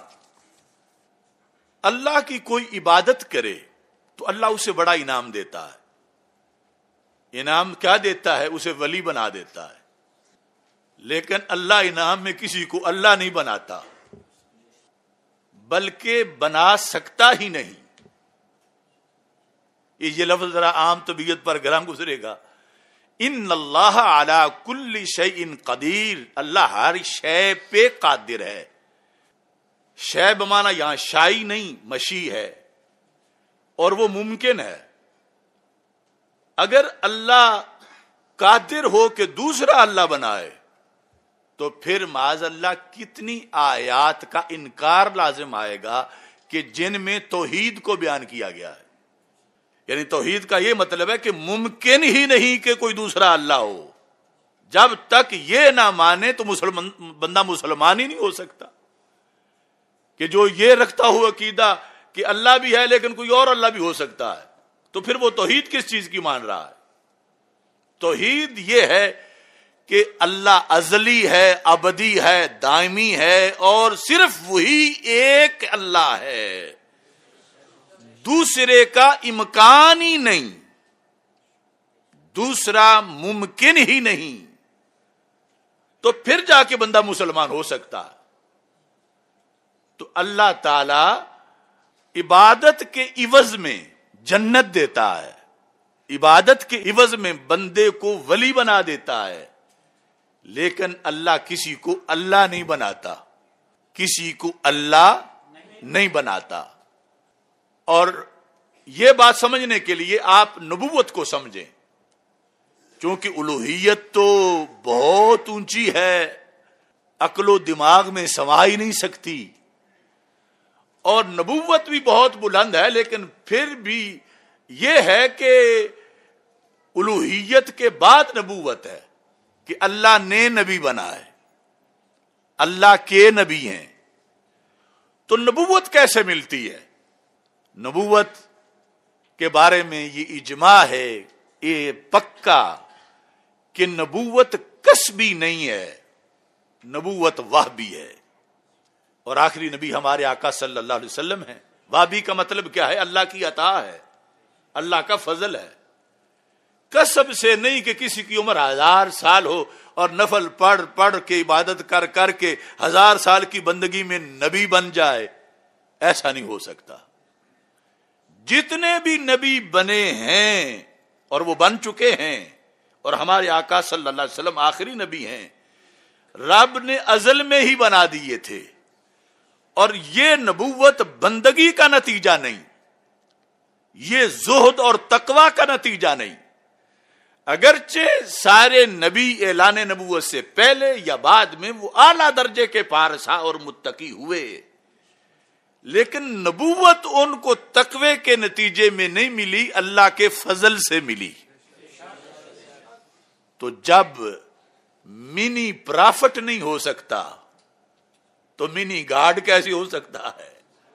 اللہ کی کوئی عبادت کرے تو اللہ اسے بڑا انعام دیتا ہے. انعام کیا دیتا ہے؟ اسے ولی بنا دیتا ہے. لیکن اللہ انعام میں کسی کو اللہ نہیں بناتا، بلکہ بنا سکتا ہی نہیں. یہ لفظ ذرا عام طبیعت پر گرم گزرے گا. ان اللہ علی کل شیء قدیر، اللہ ہر شے پہ قادر ہے. شے بمانا یہاں شائی نہیں، مشی ہے، اور وہ ممکن ہے. اگر اللہ قادر ہو کہ دوسرا اللہ بنائے تو پھر معاذ اللہ کتنی آیات کا انکار لازم آئے گا کہ جن میں توحید کو بیان کیا گیا ہے. یعنی توحید کا یہ مطلب ہے کہ ممکن ہی نہیں کہ کوئی دوسرا اللہ ہو. جب تک یہ نہ مانے تو بندہ مسلمان ہی نہیں ہو سکتا. کہ جو یہ رکھتا ہوا عقیدہ کہ اللہ بھی ہے لیکن کوئی اور اللہ بھی ہو سکتا ہے، تو پھر وہ توحید کس چیز کی مان رہا ہے؟ توحید یہ ہے کہ اللہ ازلی ہے، ابدی ہے، دائمی ہے، اور صرف وہی ایک اللہ ہے، دوسرے کا امکان ہی نہیں، دوسرا ممکن ہی نہیں. تو پھر جا کے بندہ مسلمان ہو سکتا ہے. تو اللہ تعالی عبادت کے عوض میں جنت دیتا ہے، عبادت کے عوض میں بندے کو ولی بنا دیتا ہے. لیکن اللہ کسی کو اللہ نہیں بناتا، کسی کو اللہ نہیں بناتا. اور یہ بات سمجھنے کے لیے آپ نبوت کو سمجھیں، چونکہ الوہیت تو بہت اونچی ہے، عقل و دماغ میں سما ہی نہیں سکتی، اور نبوت بھی بہت بلند ہے. لیکن پھر بھی یہ ہے کہ الوہیت کے بعد نبوت ہے کہ اللہ نے نبی بنائے، اللہ کے نبی ہیں. تو نبوت کیسے ملتی ہے؟ نبوت کے بارے میں یہ اجماع ہے، یہ پکا، کہ نبوت کسبی نہیں ہے، نبوت وحبی ہے. اور آخری نبی ہمارے آقا صلی اللہ علیہ وسلم ہیں. وحبی کا مطلب کیا ہے؟ اللہ کی عطا ہے، اللہ کا فضل ہے. کسب سے نہیں کہ کسی کی عمر 1000 سال ہو اور نفل پڑھ پڑھ کے عبادت کر کر کے 1000 سال کی بندگی میں نبی بن جائے، ایسا نہیں ہو سکتا. جتنے بھی نبی بنے ہیں اور وہ بن چکے ہیں، اور ہمارے آقا صلی اللہ علیہ وسلم آخری نبی ہیں، رب نے ازل میں ہی بنا دیے تھے. اور یہ نبوت بندگی کا نتیجہ نہیں، یہ زہد اور تقوی کا نتیجہ نہیں. اگرچہ سارے نبی اعلان نبوت سے پہلے یا بعد میں وہ اعلیٰ درجے کے پارسا اور متقی ہوئے، لیکن نبوت ان کو تقوی کے نتیجے میں نہیں ملی، اللہ کے فضل سے ملی. تو جب منی پرافٹ نہیں ہو سکتا تو منی گاڈ کیسے ہو سکتا ہے؟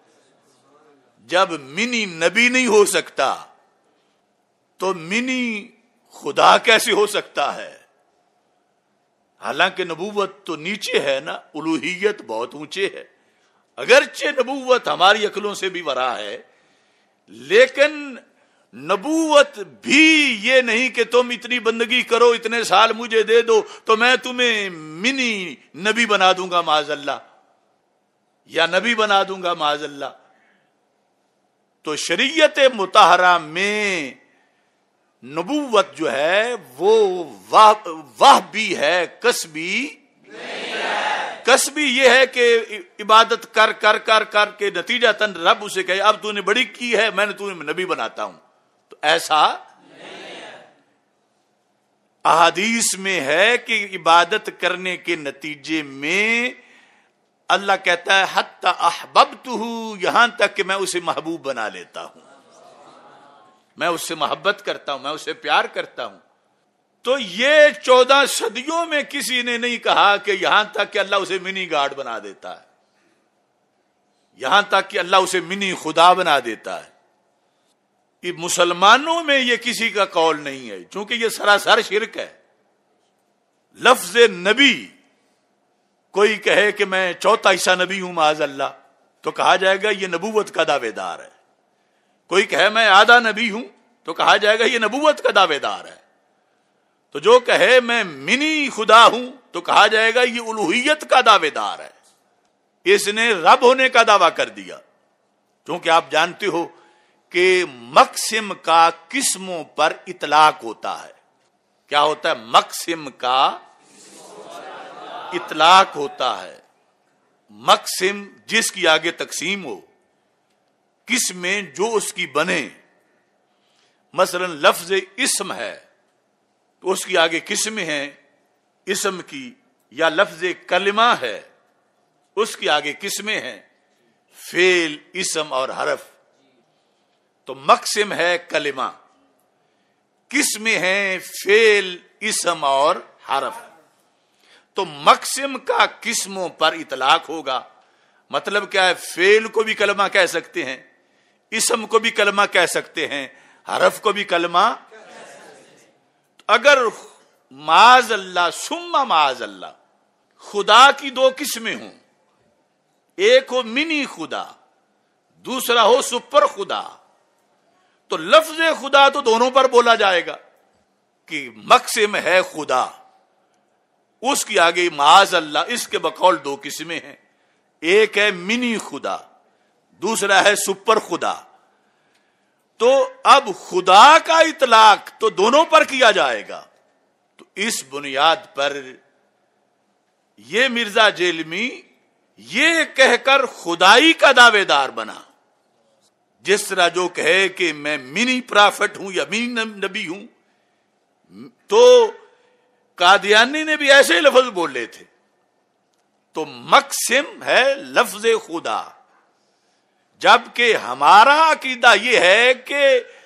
جب منی نبی نہیں ہو سکتا تو منی خدا کیسے ہو سکتا ہے؟ حالانکہ نبوت تو نیچے ہے نا، الوہیت بہت اونچے ہے. اگرچہ نبوت ہماری عقلوں سے بھی ورا ہے، لیکن نبوت بھی یہ نہیں کہ تم اتنی بندگی کرو، اتنے سال مجھے دے دو تو میں تمہیں منی نبی بنا دوں گا معاذ اللہ، یا نبی بنا دوں گا معاذ اللہ. تو شریعت مطہرہ میں نبوت جو ہے وہ واہ بھی ہے، کسبی کسبی یہ ہے کہ عبادت کر کر کر کر کے نتیجہ تن رب اسے کہے اب تو نے بڑی کی ہے، میں نے تمہیں نبی بناتا ہوں. تو ایسا احادیث میں ہے کہ عبادت کرنے کے نتیجے میں اللہ کہتا ہے حتی احببتہ، یہاں تک کہ میں اسے محبوب بنا لیتا ہوں، میں اس سے محبت کرتا ہوں، میں اسے پیار کرتا ہوں. تو یہ 14 صدیوں میں کسی نے نہیں کہا کہ یہاں تک کہ اللہ اسے منی گاڈ بنا دیتا ہے، یہاں تک کہ اللہ اسے منی خدا بنا دیتا ہے. یہ مسلمانوں میں یہ کسی کا قول نہیں ہے، چونکہ یہ سراسر شرک ہے. لفظ نبی کوئی کہے کہ میں چوتھا حصہ نبی ہوں معاذ اللہ، تو کہا جائے گا یہ نبوت کا دعوے دار ہے. کوئی کہے میں آدھا نبی ہوں تو کہا جائے گا یہ نبوت کا دعوے دار ہے. تو جو کہے میں منی خدا ہوں تو کہا جائے گا یہ الوہیت کا دعوے دار ہے، اس نے رب ہونے کا دعویٰ کر دیا. کیونکہ آپ جانتے ہو کہ مقسم کا قسموں پر اطلاق ہوتا ہے. کیا ہوتا ہے؟ مقسم کا اطلاق ہوتا ہے. مقسم جس کی آگے تقسیم ہو، قسمیں جو اس کی بنے. مثلا لفظ اسم ہے تو اس کی آگے قسمیں ہیں اسم کی، یا لفظ کلمہ ہے اس کی آگے قسمیں ہیں فعل، اسم اور حرف. تو مقسم ہے کلمہ، قسمیں ہیں فعل، اسم اور حرف. تو مقسم کا قسموں پر اطلاق ہوگا. مطلب کیا ہے؟ فعل کو بھی کلمہ کہہ سکتے ہیں، اسم کو بھی کلمہ کہہ سکتے ہیں، حرف کو بھی کلمہ. اگر معاذ اللہ ثم معاذ اللہ خدا کی 2 قسمیں ہوں، ایک ہو منی خدا، دوسرا ہو سپر خدا، تو لفظ خدا تو دونوں پر بولا جائے گا کہ مقسم ہے خدا، اس کی آگے معاذ اللہ. اس کے بقول 2 قسمیں ہیں، ایک ہے منی خدا، دوسرا ہے سپر خدا. تو اب خدا کا اطلاق تو دونوں پر کیا جائے گا. تو اس بنیاد پر یہ مرزا جیلمی یہ کہہ کر خدائی کا دعوے دار بنا. جس طرح جو کہے کہ میں منی پرافٹ ہوں یا منی نبی ہوں، تو قادیانی نے بھی ایسے لفظ بولے تھے. تو مقسم ہے لفظ خدا، جبکہ ہمارا عقیدہ یہ ہے کہ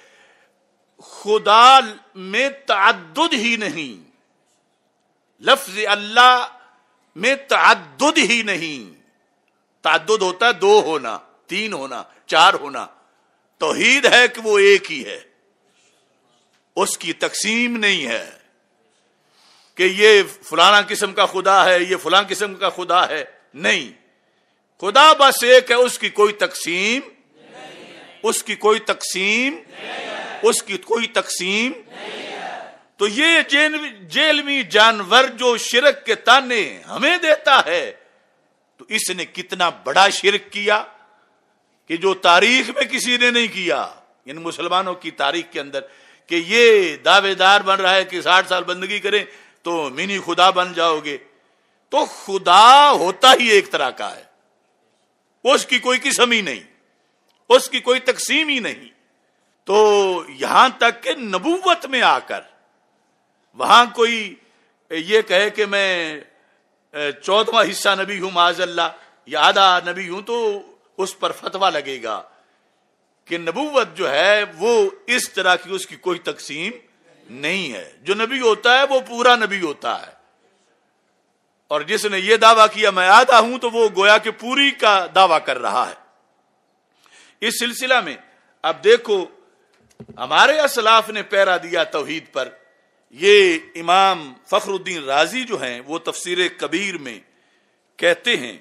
خدا میں تعدد ہی نہیں، لفظ اللہ میں تعدد ہی نہیں. تعدد ہوتا ہے 2 ہونا، 3 ہونا، 4 ہونا. توحید ہے کہ وہ ایک ہی ہے، اس کی تقسیم نہیں ہے کہ یہ فلانا قسم کا خدا ہے، یہ فلاں قسم کا خدا ہے. نہیں، خدا بس ایک ہے، اس کی کوئی تقسیم، اس کی کوئی تقسیم، اس کی کوئی تقسیم. تو یہ جیلمی جانور جو شرک کے تانے ہمیں دیتا ہے، تو اس نے کتنا بڑا شرک کیا کہ جو تاریخ میں کسی نے نہیں کیا، یعنی مسلمانوں کی تاریخ کے اندر، کہ یہ دعوے دار بن رہا ہے کہ 60 سال بندگی کریں تو منی خدا بن جاؤ گے. تو خدا ہوتا ہی ایک طرح کا ہے، اس کی کوئی قسم ہی نہیں، اس کی کوئی تقسیم ہی نہیں. تو یہاں تک کہ نبوت میں آ کر وہاں کوئی یہ کہے کہ میں 14واں حصہ نبی ہوں معاذ اللہ، یا آدھا نبی ہوں، تو اس پر فتویٰ لگے گا کہ نبوت جو ہے وہ اس طرح کی اس کی کوئی تقسیم نہیں ہے. جو نبی ہوتا ہے وہ پورا نبی ہوتا ہے، اور جس نے یہ دعویٰ کیا میں آدھا ہوں تو وہ گویا کہ پوری کا دعویٰ کر رہا ہے. اس سلسلہ میں اب دیکھو ہمارے اسلاف نے پہرا دیا توحید پر، یہ امام فخر الدین رازی جو ہیں وہ تفسیر کبیر میں کہتے ہیں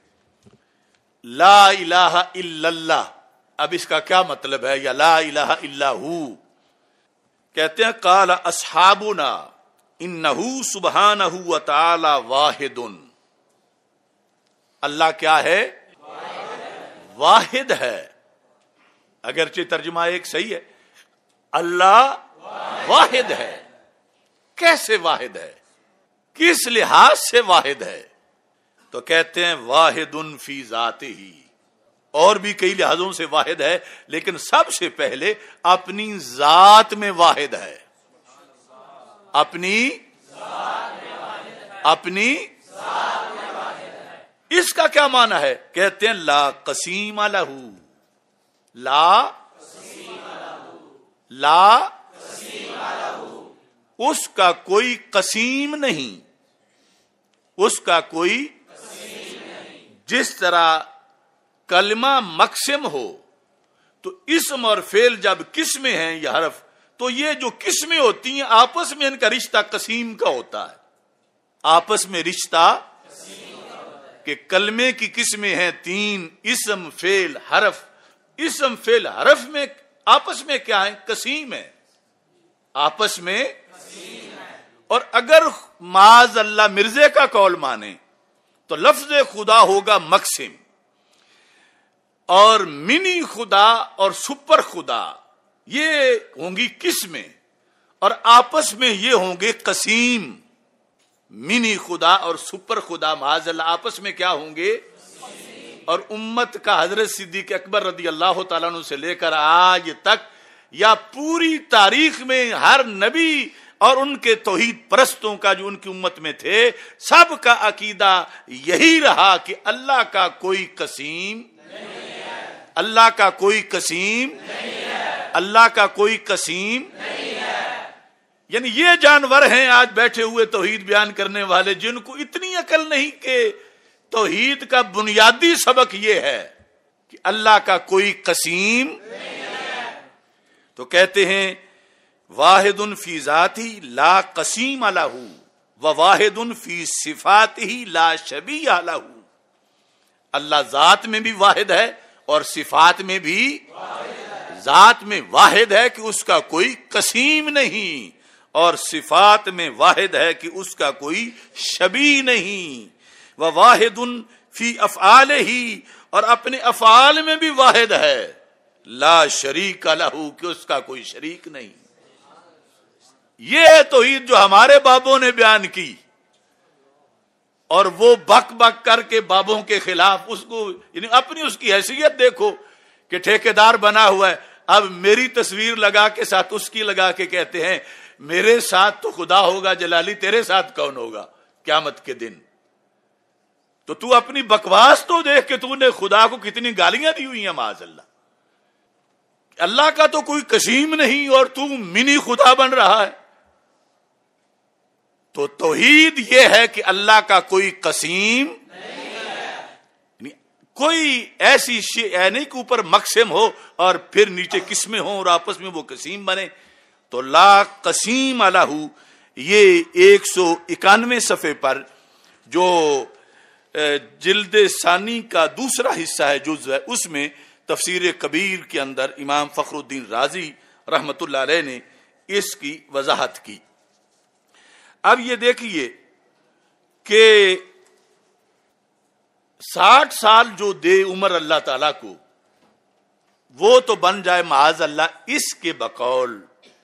لا الہ الا اللہ. اب اس کا کیا مطلب ہے؟ یا لا الہ الا ہو. کہتے ہیں قال اصحابنا انہ سبحانہ وتعالی واحد. اللہ کیا ہے؟ واحد ہے. اگرچہ ترجمہ ایک صحیح ہے، اللہ واحد ہے. کیسے واحد ہے؟ کس لحاظ سے واحد ہے؟ تو کہتے ہیں واحد فی ذاتہ، اور بھی کئی لحاظوں سے واحد ہے، لیکن سب سے پہلے اپنی ذات میں واحد ہے. اپنی اس کا کیا معنی ہے؟ کہتے ہیں لا قسیم لہ. لا اس کا کوئی قسیم نہیں. اس کا کوئی جس طرح کلمہ مقسم ہو تو اسم اور فعل جب قسمیں ہیں یا حرف، تو یہ جو قسمیں ہوتی ہیں آپس میں ان کا رشتہ قسیم کا ہوتا ہے. آپس میں رشتہ کہ کلمے کی قسمیں ہیں 3: اسم، فعل، حرف. اسم، فعل، حرف میں آپس میں کیا ہے؟ قسیم ہے. آپس میں. اور اگر معاذ اللہ مرزے کا قول مانے تو لفظ خدا ہوگا مقسم، اور منی خدا اور سپر خدا یہ ہوں گی قسمیں، اور آپس میں یہ ہوں گے قسیم. منی خدا اور سپر خدا معاذ اللہ آپس میں کیا ہوں گے؟ اور امت کا حضرت صدیق اکبر رضی اللہ تعالیٰ عنہ سے لے کر آج تک یا پوری تاریخ میں ہر نبی اور ان کے توحید پرستوں کا جو ان کی امت میں تھے، سب کا عقیدہ یہی رہا کہ اللہ کا کوئی قسیم نہیں ہے. اللہ کا کوئی قسیم نہیں ہے. اللہ کا کوئی قسیم نہیں ہے. یعنی یہ جانور ہیں آج بیٹھے ہوئے توحید بیان کرنے والے، جن کو اتنی عقل نہیں کہ توحید کا بنیادی سبق یہ ہے کہ اللہ کا کوئی قسیم نہیں ہے. تو کہتے ہیں واحد فی ذاتہ لا قسیم لہ وواحد فی صفاتہ لا شبیہ لہ. اللہ ذات میں بھی واحد ہے اور صفات میں بھی ذات میں واحد ہے کہ اس کا کوئی قسیم نہیں، اور صفات میں واحد ہے کہ اس کا کوئی شبیہ نہیں. وواحد فی افعالہ، اور اپنے افعال میں بھی واحد ہے. لا شریک لہ، کہ اس کا کوئی شریک نہیں. یہ ہے توحید جو ہمارے بابوں نے بیان کی، اور وہ بک بک کر کے بابوں کے خلاف اس کو، یعنی اپنی اس کی حیثیت دیکھو کہ ٹھیکیدار بنا ہوا ہے. اب میری تصویر لگا کے ساتھ اس کی لگا کے کہتے ہیں میرے ساتھ تو خدا ہوگا جلالی، تیرے ساتھ کون ہوگا قیامت کے دن؟ تو اپنی بکواس تو دیکھ کہ تو نے خدا کو کتنی گالیاں دی ہوئی ہیں معاذ اللہ. اللہ کا تو کوئی قسیم نہیں اور تو منی خدا بن رہا ہے. تو توحید یہ ہے کہ اللہ کا کوئی قسیم نہیں ہے. کوئی ایسی شے نہیں کہ اوپر مقسم ہو اور پھر نیچے قسمیں ہوں اور آپس میں وہ قسیم بنے. تو لا قسیم لہ، یہ 191 صفحے پر جو جلد ثانی کا دوسرا حصہ ہے، جزء ہے، اس میں تفسیر کبیر کے اندر امام فخر الدین رازی رحمت اللہ علیہ نے اس کی وضاحت کی. اب یہ دیکھیے کہ 60 سال جو دے عمر اللہ تعالی کو، وہ تو بن جائے معاذ اللہ اس کے بقول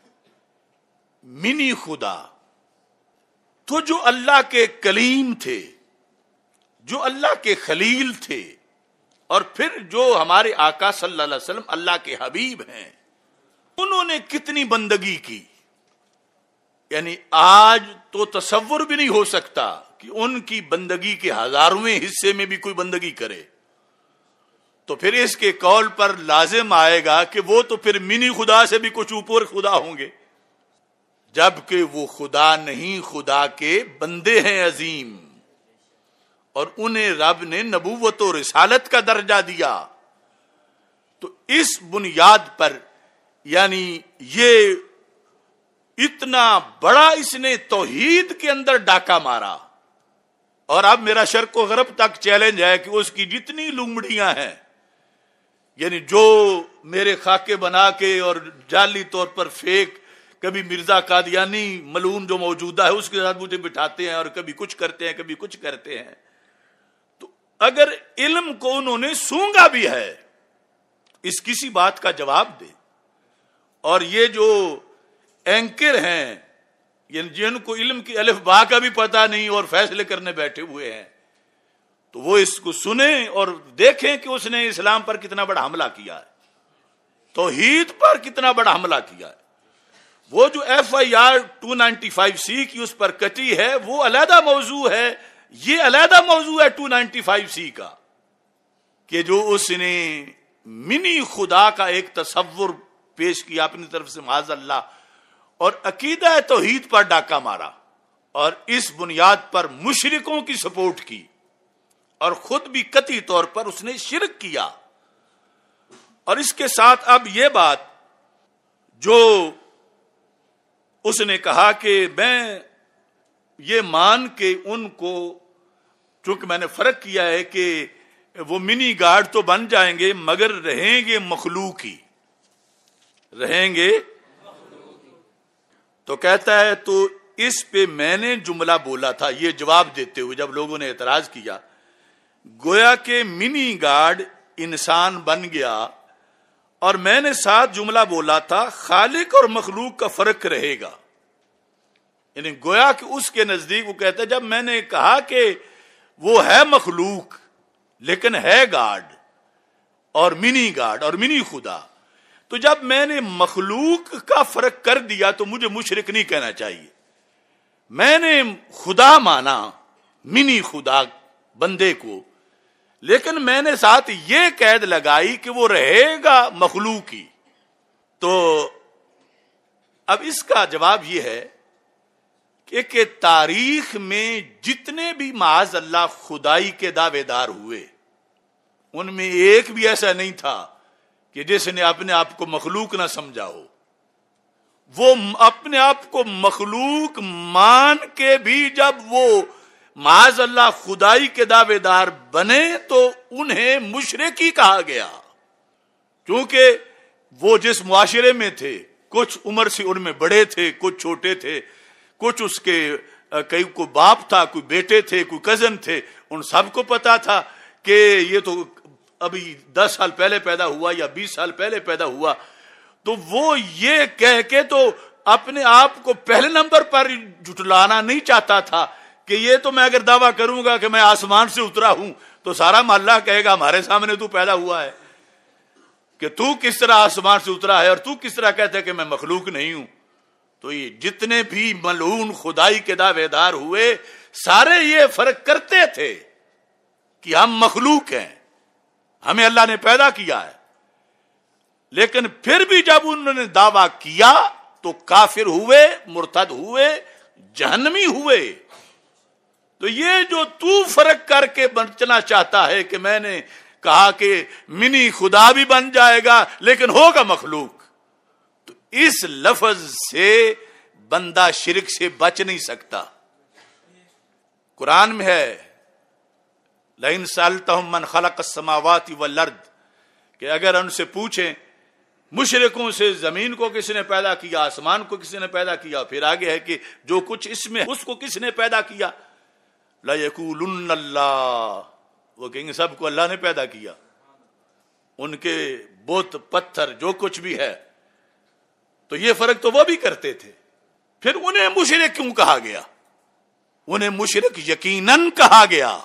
منی خدا. تو جو اللہ کے کلیم تھے، جو اللہ کے خلیل تھے، اور پھر جو ہمارے آقا صلی اللہ علیہ وسلم اللہ کے حبیب ہیں، انہوں نے کتنی بندگی کی. یعنی آج تو تصور بھی نہیں ہو سکتا کہ ان کی بندگی کے 1000ویں حصے میں بھی کوئی بندگی کرے. تو پھر اس کے قول پر لازم آئے گا کہ وہ تو پھر منی خدا سے بھی کچھ اوپر خدا ہوں گے، جبکہ وہ خدا نہیں، خدا کے بندے ہیں عظیم، اور انہیں رب نے نبوت و رسالت کا درجہ دیا. تو اس بنیاد پر یعنی یہ اتنا بڑا اس نے توحید کے اندر ڈاکہ مارا. اور اب میرا شرق و غرب تک چیلنج ہے کہ اس کی جتنی لومڑیاں ہیں، یعنی جو میرے خاکے بنا کے اور جعلی طور پر فیک، کبھی مرزا قادیانی ملعون جو موجودہ ہے اس کے ساتھ مجھے بٹھاتے ہیں اور کبھی کچھ کرتے ہیں کبھی کچھ کرتے ہیں، تو اگر علم کو انہوں نے سونگا بھی ہے اس کسی بات کا جواب دے. اور یہ جو اینکر ہیں، یعنی جن کو علم کی الف با کا بھی پتہ نہیں اور فیصلے کرنے بیٹھے ہوئے ہیں، تو وہ اس کو سنیں اور دیکھیں کہ اس نے اسلام پر کتنا بڑا حملہ کیا ہے، توحید پر کتنا بڑا حملہ کیا ہے. وہ جو FIR 295C کی اس پر کٹی ہے وہ علیحدہ موضوع ہے. یہ علیحدہ موضوع ہے 295C کا، کہ جو اس نے منی خدا کا ایک تصور پیش کیا اپنی طرف سے معاذ اللہ، اور عقیدہ توحید پر ڈاکہ مارا، اور اس بنیاد پر مشرکوں کی سپورٹ کی، اور خود بھی قطعی طور پر اس نے شرک کیا. اور اس کے ساتھ اب یہ بات جو اس نے کہا کہ میں یہ مان کے ان کو، چونکہ میں نے فرق کیا ہے کہ وہ منی گاڈ تو بن جائیں گے مگر رہیں گے مخلوق ہی، رہیں گے. تو کہتا ہے تو اس پہ میں نے جملہ بولا تھا، یہ جواب دیتے ہوئے جب لوگوں نے اعتراض کیا، گویا کہ منی گاڈ انسان بن گیا، اور میں نے ساتھ جملہ بولا تھا خالق اور مخلوق کا فرق رہے گا. یعنی گویا کہ اس کے نزدیک وہ کہتا ہے جب میں نے کہا کہ وہ ہے مخلوق لیکن ہے گاڈ اور منی خدا، تو جب میں نے مخلوق کا فرق کر دیا تو مجھے مشرک نہیں کہنا چاہیے. میں نے خدا مانا منی خدا بندے کو، لیکن میں نے ساتھ یہ قید لگائی کہ وہ رہے گا مخلوق ہی. تو اب اس کا جواب یہ ہے کہ تاریخ میں جتنے بھی معاذ اللہ خدائی کے دعوے دار ہوئے ان میں ایک بھی ایسا نہیں تھا کہ جس نے اپنے آپ کو مخلوق نہ سمجھا ہو. وہ اپنے آپ کو مخلوق مان کے بھی جب وہ معاذ اللہ خدائی کے دعوے دار بنے تو انہیں مشرک ہی کہا گیا، کیونکہ وہ جس معاشرے میں تھے، کچھ عمر سے ان میں بڑے تھے، کچھ چھوٹے تھے، کچھ اس کے کئی کو باپ تھا، کوئی بیٹے تھے، کوئی کزن تھے، ان سب کو پتا تھا کہ یہ تو ابھی 10 سال پہلے پیدا ہوا یا 20 سال پہلے پیدا ہوا. تو وہ یہ کہہ کے تو اپنے آپ کو پہلے نمبر پر جھٹلانا نہیں چاہتا تھا کہ یہ تو میں اگر دعویٰ کروں گا کہ میں آسمان سے اترا ہوں تو سارا محلہ کہے گا ہمارے سامنے تو پیدا ہوا ہے، کہ تو کس طرح آسمان سے اترا ہے اور تو کس طرح کہتا ہے کہ میں مخلوق نہیں ہوں. تو یہ جتنے بھی ملعون خدائی کے دعوے دار ہوئے سارے یہ فرق کرتے تھے کہ ہم مخلوق ہیں، ہمیں اللہ نے پیدا کیا ہے. لیکن پھر بھی جب انہوں نے دعویٰ کیا تو کافر ہوئے، مرتد ہوئے، جہنمی ہوئے. تو یہ جو تو فرق کر کے بچنا چاہتا ہے کہ میں نے کہا کہ منی خدا بھی بن جائے گا لیکن ہوگا مخلوق، تو اس لفظ سے بندہ شرک سے بچ نہیں سکتا. قرآن میں ہے لئن سألتهم من خلق السماوات والارض، کہ اگر ان سے پوچھیں مشرکوں سے زمین کو کس نے پیدا کیا، آسمان کو کس نے پیدا کیا، پھر آگے ہے کہ جو کچھ اس میں اس کو کس نے پیدا کیا، لَيَقُولُنَّ اللَّهُ، وہ کہیں گے سب کو اللہ نے پیدا کیا. ان کے بت پتھر جو کچھ بھی ہے. تو یہ فرق تو وہ بھی کرتے تھے. پھر انہیں مشرک کیوں کہا گیا؟ انہیں مشرک یقیناً کہا گیا،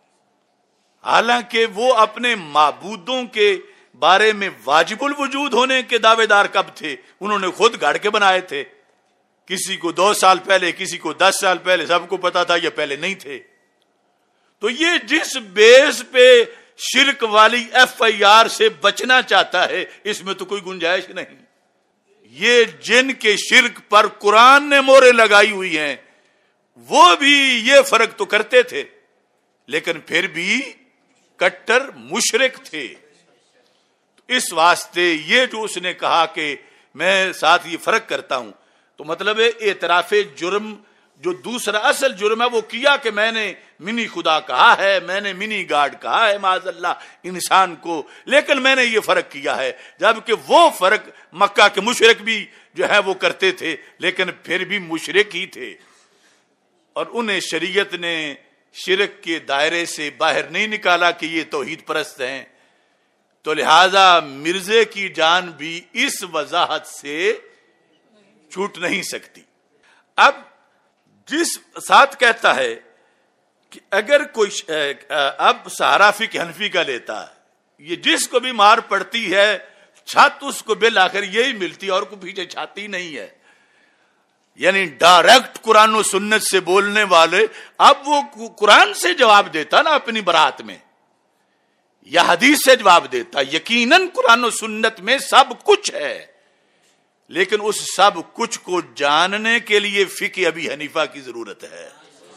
حالانکہ وہ اپنے معبودوں کے بارے میں واجب الوجود ہونے کے دعوے دار کب تھے؟ انہوں نے خود گھڑ کے بنائے تھے. کسی کو 2 سال پہلے، کسی کو 10 سال پہلے، سب کو پتا تھا یہ پہلے نہیں تھے. تو یہ جس بیس پہ شرک والی FIR سے بچنا چاہتا ہے اس میں تو کوئی گنجائش نہیں. یہ جن کے شرک پر قرآن نے مورے لگائی ہوئی ہیں وہ بھی یہ فرق تو کرتے تھے لیکن پھر بھی کٹر مشرک تھے. اس واسطے یہ جو اس نے کہا کہ میں ساتھ یہ فرق کرتا ہوں، تو مطلب ہے اعتراف جرم جو دوسرا اصل جرم ہے وہ کیا کہ میں نے منی خدا کہا ہے، میں نے منی گاڈ کہا ہے معاذ اللہ انسان کو، لیکن میں نے یہ فرق کیا ہے، جبکہ وہ فرق مکہ کے مشرک بھی جو ہے وہ کرتے تھے، لیکن پھر بھی مشرک ہی تھے، اور انہیں شریعت نے شرک کے دائرے سے باہر نہیں نکالا کہ یہ توحید پرست ہیں۔ تو لہذا مرزے کی جان بھی اس وضاحت سے چھوٹ نہیں سکتی۔ اب جس ساتھ کہتا ہے کہ اگر کوئی اب سہارا فقہ حنفی کا لیتا ہے، یہ جس کو بھی مار پڑتی ہے چھت اس کو بالآخر یہی ملتی اور کوئی پیچھے چھاتی نہیں ہے، یعنی ڈائریکٹ قرآن و سنت سے بولنے والے، اب وہ قرآن سے جواب دیتا نا اپنی برات میں، یا حدیث سے جواب دیتا، یقیناً قرآن و سنت میں سب کچھ ہے، لیکن اس سب کچھ کو جاننے کے لیے فقہ ابی حنیفہ کی ضرورت ہے۔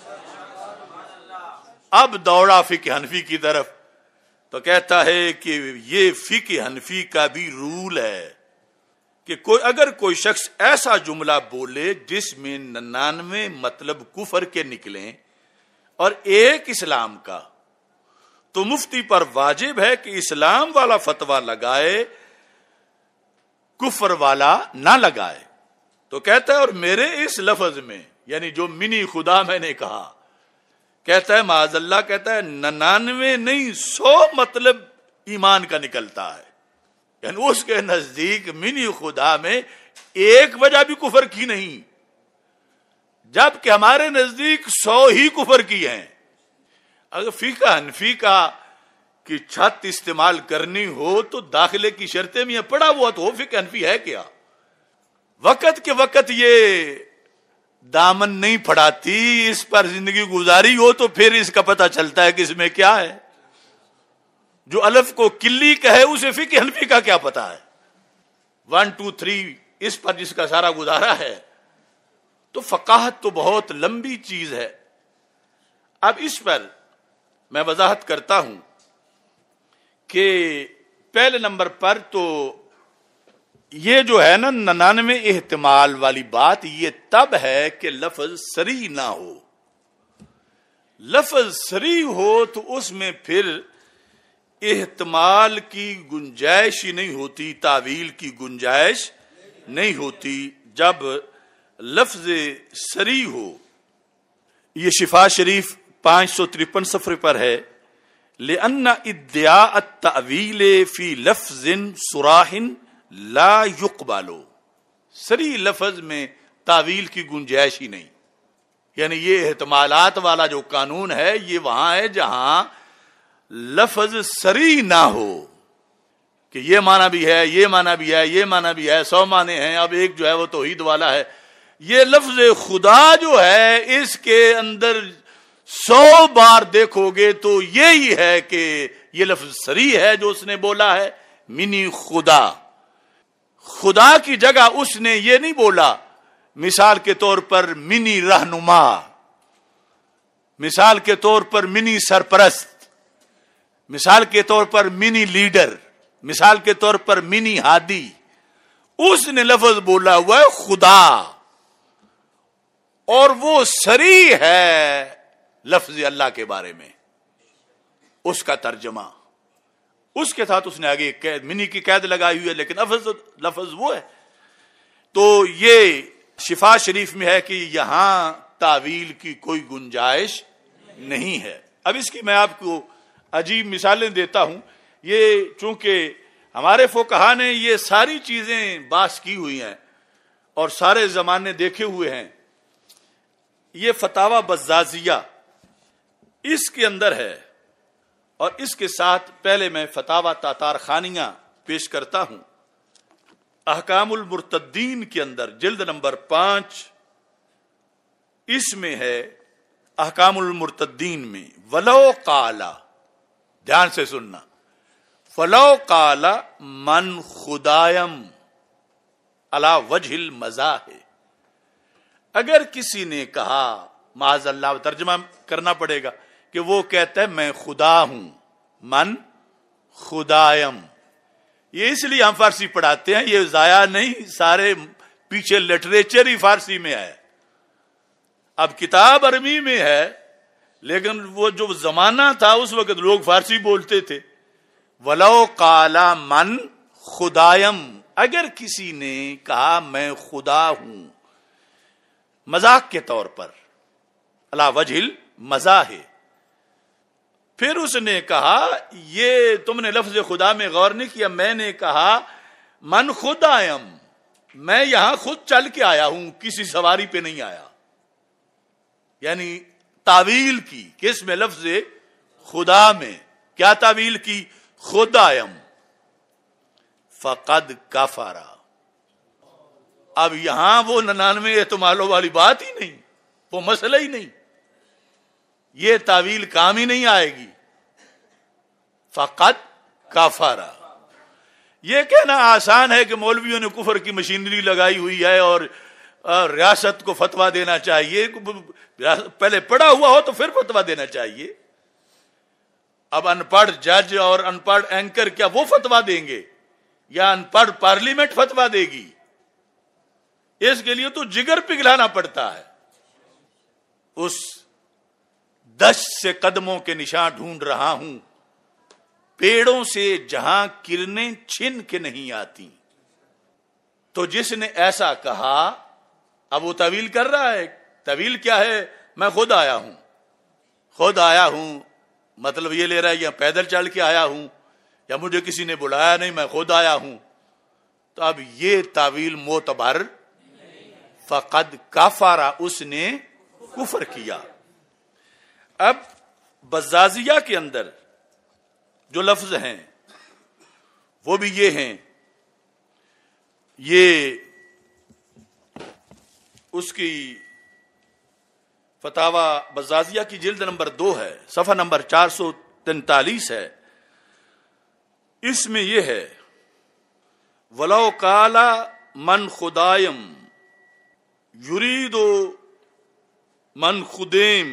اب دوڑا فقہ حنفی کی طرف تو کہتا ہے کہ یہ فقہ حنفی کا بھی رول ہے کہ اگر کوئی شخص ایسا جملہ بولے جس میں 99 مطلب کفر کے نکلیں اور ایک اسلام کا، تو مفتی پر واجب ہے کہ اسلام والا فتویٰ لگائے، کفر والا نہ لگائے۔ تو کہتا ہے اور میرے اس لفظ میں، یعنی جو منی خدا میں نے کہا، کہتا ہے معاذ اللہ، کہتا ہے 99 نہیں 100 مطلب ایمان کا نکلتا ہے، یعنی اس کے نزدیک منی خدا میں ایک وجہ بھی کفر کی نہیں، جبکہ ہمارے نزدیک 100 ہی کفر کی ہیں۔ اگر فقہ حنفی کا کہ چھت استعمال کرنی ہو تو داخلے کی شرطیں میں پڑا ہوا تو فقہ حنفی ہے کیا؟ وقت کے وقت یہ دامن نہیں پھڑاتی، اس پر زندگی گزاری ہو تو پھر اس کا پتہ چلتا ہے کہ اس میں کیا ہے۔ جو الف کو کلی کہے اسے فقہ حنفی کا کیا پتا ہے؟ 1 2 3 اس پر جس کا سارا گزارا ہے۔ تو فقاہت تو بہت لمبی چیز ہے۔ اب اس پر میں وضاحت کرتا ہوں کہ پہلے نمبر پر تو یہ جو ہے نا 99 احتمال والی بات، یہ تب ہے کہ لفظ صریح نہ ہو۔ لفظ صریح ہو تو اس میں پھر احتمال کی گنجائش ہی نہیں ہوتی، تعویل کی گنجائش نہیں ہوتی جب لفظ صریح ہو۔ یہ شفا شریف 553 صفحے پر ہے، لأن ادعاء التأویل فی لفظ صراح لا یقبل، صریح لفظ میں تعویل کی گنجائش ہی نہیں، یعنی یہ احتمالات والا جو قانون ہے یہ وہاں ہے جہاں لفظ صریح نہ ہو کہ یہ معنی بھی ہے، یہ معنی بھی ہے، یہ معنی بھی ہے، 100 معنی ہیں، اب ایک جو ہے وہ توحید والا ہے۔ یہ لفظ خدا جو ہے اس کے اندر 100 بار دیکھو گے تو یہی ہے کہ یہ لفظ صریح ہے جو اس نے بولا ہے، منی خدا۔ خدا کی جگہ اس نے یہ نہیں بولا، مثال کے طور پر منی رہنما، مثال کے طور پر منی سرپرست، مثال کے طور پر منی لیڈر، مثال کے طور پر منی ہادی۔ اس نے لفظ بولا ہوا ہے خدا، اور وہ صریح ہے لفظ اللہ کے بارے میں، اس کا ترجمہ اس کے ساتھ اس نے آگے قید منی کی قید لگائی ہوئی ہے، لیکن لفظ وہ ہے۔ تو یہ شفا شریف میں ہے کہ یہاں تعویل کی کوئی گنجائش نہیں ہے۔ اب اس کی میں آپ کو عجیب مثالیں دیتا ہوں۔ یہ چونکہ ہمارے فقہا نے یہ ساری چیزیں باس کی ہوئی ہیں اور سارے زمانے دیکھے ہوئے ہیں۔ یہ فتاوی بزازیہ اس کے اندر ہے، اور اس کے ساتھ پہلے میں فتاوی تاتار خانیہ پیش کرتا ہوں۔ احکام المرتدین کے اندر جلد نمبر 5 اس میں ہے، احکام المرتدین میں ولو قالا، دھیان سے سننا، فلو قالا من خدایم علی وجہ المزاح، اگر کسی نے کہا، معاذ اللہ ترجمہ کرنا پڑے گا کہ وہ کہتا ہے میں خدا ہوں، من خدایم، یہ اس لیے ہم فارسی پڑھاتے ہیں، یہ ضائع نہیں، سارے پیچھے لٹریچر ہی فارسی میں ہے، اب کتاب عربی میں ہے، لیکن وہ جو زمانہ تھا اس وقت لوگ فارسی بولتے تھے. ولو قال من خدایم، اگر کسی نے کہا میں خدا ہوں مذاق کے طور پر، علی وجہ المزاح، پھر اس نے کہا یہ تم نے لفظ خدا میں غور نہیں کیا، میں نے کہا من خدایم، میں یہاں خود چل کے آیا ہوں، کسی سواری پہ نہیں آیا. یعنی تعویل کی کس میں؟ لفظ خدا میں. کیا تعویل کی؟ خدایم. فقد کفر. اب یہاں وہ 99 احتمالوں والی بات ہی نہیں، وہ مسئلہ ہی نہیں، یہ تعویل کام ہی نہیں آئے گی. فقد کفر. یہ کہنا آسان ہے کہ مولویوں نے کفر کی مشینری لگائی ہوئی ہے اور ریاست کو فتویٰ دینا چاہیے. پہلے پڑھا ہوا ہو تو پھر فتویٰ دینا چاہیے. اب ان پڑھ جج اور ان پڑھ اینکر کیا وہ فتویٰ دیں گے یا ان پڑھ پارلیمنٹ فتویٰ دے گی؟ اس کے لیے تو جگر پگھلانا پڑتا ہے. اس دشت سے قدموں کے نشان ڈھونڈ رہا ہوں، پیڑوں سے جہاں کرنیں چھن کے نہیں آتی. تو جس نے ایسا کہا اب وہ طویل کر رہا ہے. طویل کیا ہے؟ میں خود آیا ہوں. خود آیا ہوں مطلب یہ لے رہا ہے یا پیدل چل کے آیا ہوں یا مجھے کسی نے بلایا نہیں، میں خود آیا ہوں. تو اب یہ تعویل معتبر. فقد کفر، اس نے کفر کیا. اب بزازیہ کے اندر جو لفظ ہیں وہ بھی یہ ہیں، یہ اس کی فتاوی بزازیہ کی جلد نمبر 2 ہے، صفحہ نمبر 443 ہے. اس میں یہ ہے ولو قال من خدایم یرید من خدیم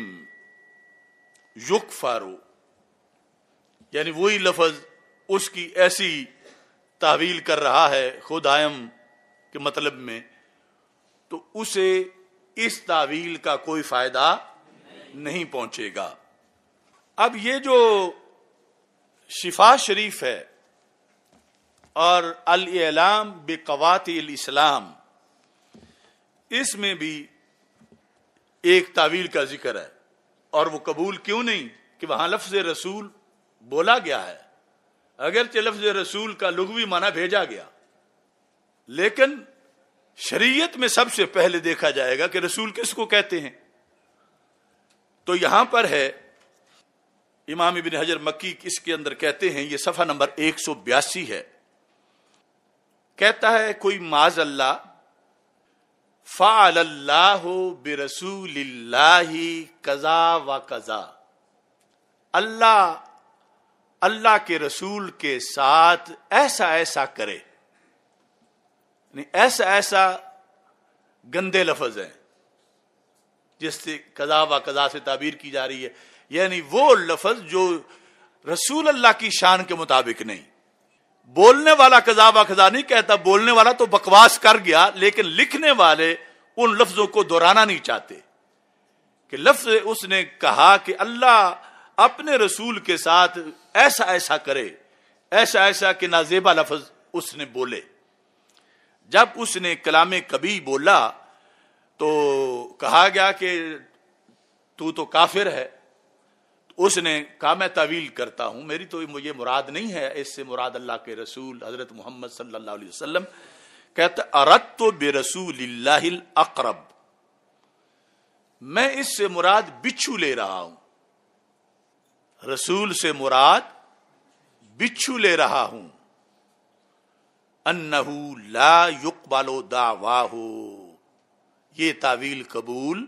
یکفر، یعنی وہی لفظ اس کی ایسی تعویل کر رہا ہے خدایم کے مطلب میں، تو اسے اس تعویل کا کوئی فائدہ نہیں پہنچے گا. اب یہ جو شفا شریف ہے اور الاعلام بقواطع الاسلام، اس میں بھی ایک تعویل کا ذکر ہے. اور وہ قبول کیوں نہیں کہ وہاں لفظ رسول بولا گیا ہے، اگرچہ لفظ رسول کا لغوی معنی بھیجا گیا، لیکن شریعت میں سب سے پہلے دیکھا جائے گا کہ رسول کس کو کہتے ہیں. تو یہاں پر ہے امام ابن حجر مکی اس کے اندر کہتے ہیں، یہ صفحہ نمبر 182 ہے، کہتا ہے کوئی معاذ اللہ فعل اللہ برسول اللہ کذا و کذا، اللہ کے رسول کے ساتھ ایسا ایسا کرے. ایسا ایسا گندے لفظ ہیں جس سے قضا و قضا سے تعبیر کی جا رہی ہے، یعنی وہ لفظ جو رسول اللہ کی شان کے مطابق نہیں. بولنے والا قضا و قضا نہیں کہتا، بولنے والا تو بکواس کر گیا، لیکن لکھنے والے ان لفظوں کو دہرانا نہیں چاہتے کہ لفظ اس نے کہا کہ اللہ اپنے رسول کے ساتھ ایسا ایسا کرے، ایسا ایسا کہ نازیبا لفظ اس نے بولے. جب اس نے کلام کبھی بولا تو کہا گیا کہ تو کافر ہے. اس نے کہا میں تعویل کرتا ہوں، میری تو یہ مراد نہیں ہے، اس سے مراد اللہ کے رسول حضرت محمد صلی اللہ علیہ وسلم. کہتا اردت برسول اللہ الاقرب، میں اس سے مراد بچھو لے رہا ہوں، رسول سے مراد بچھو لے رہا ہوں. انہ لا یقبل دعواہ، یہ تعویل قبول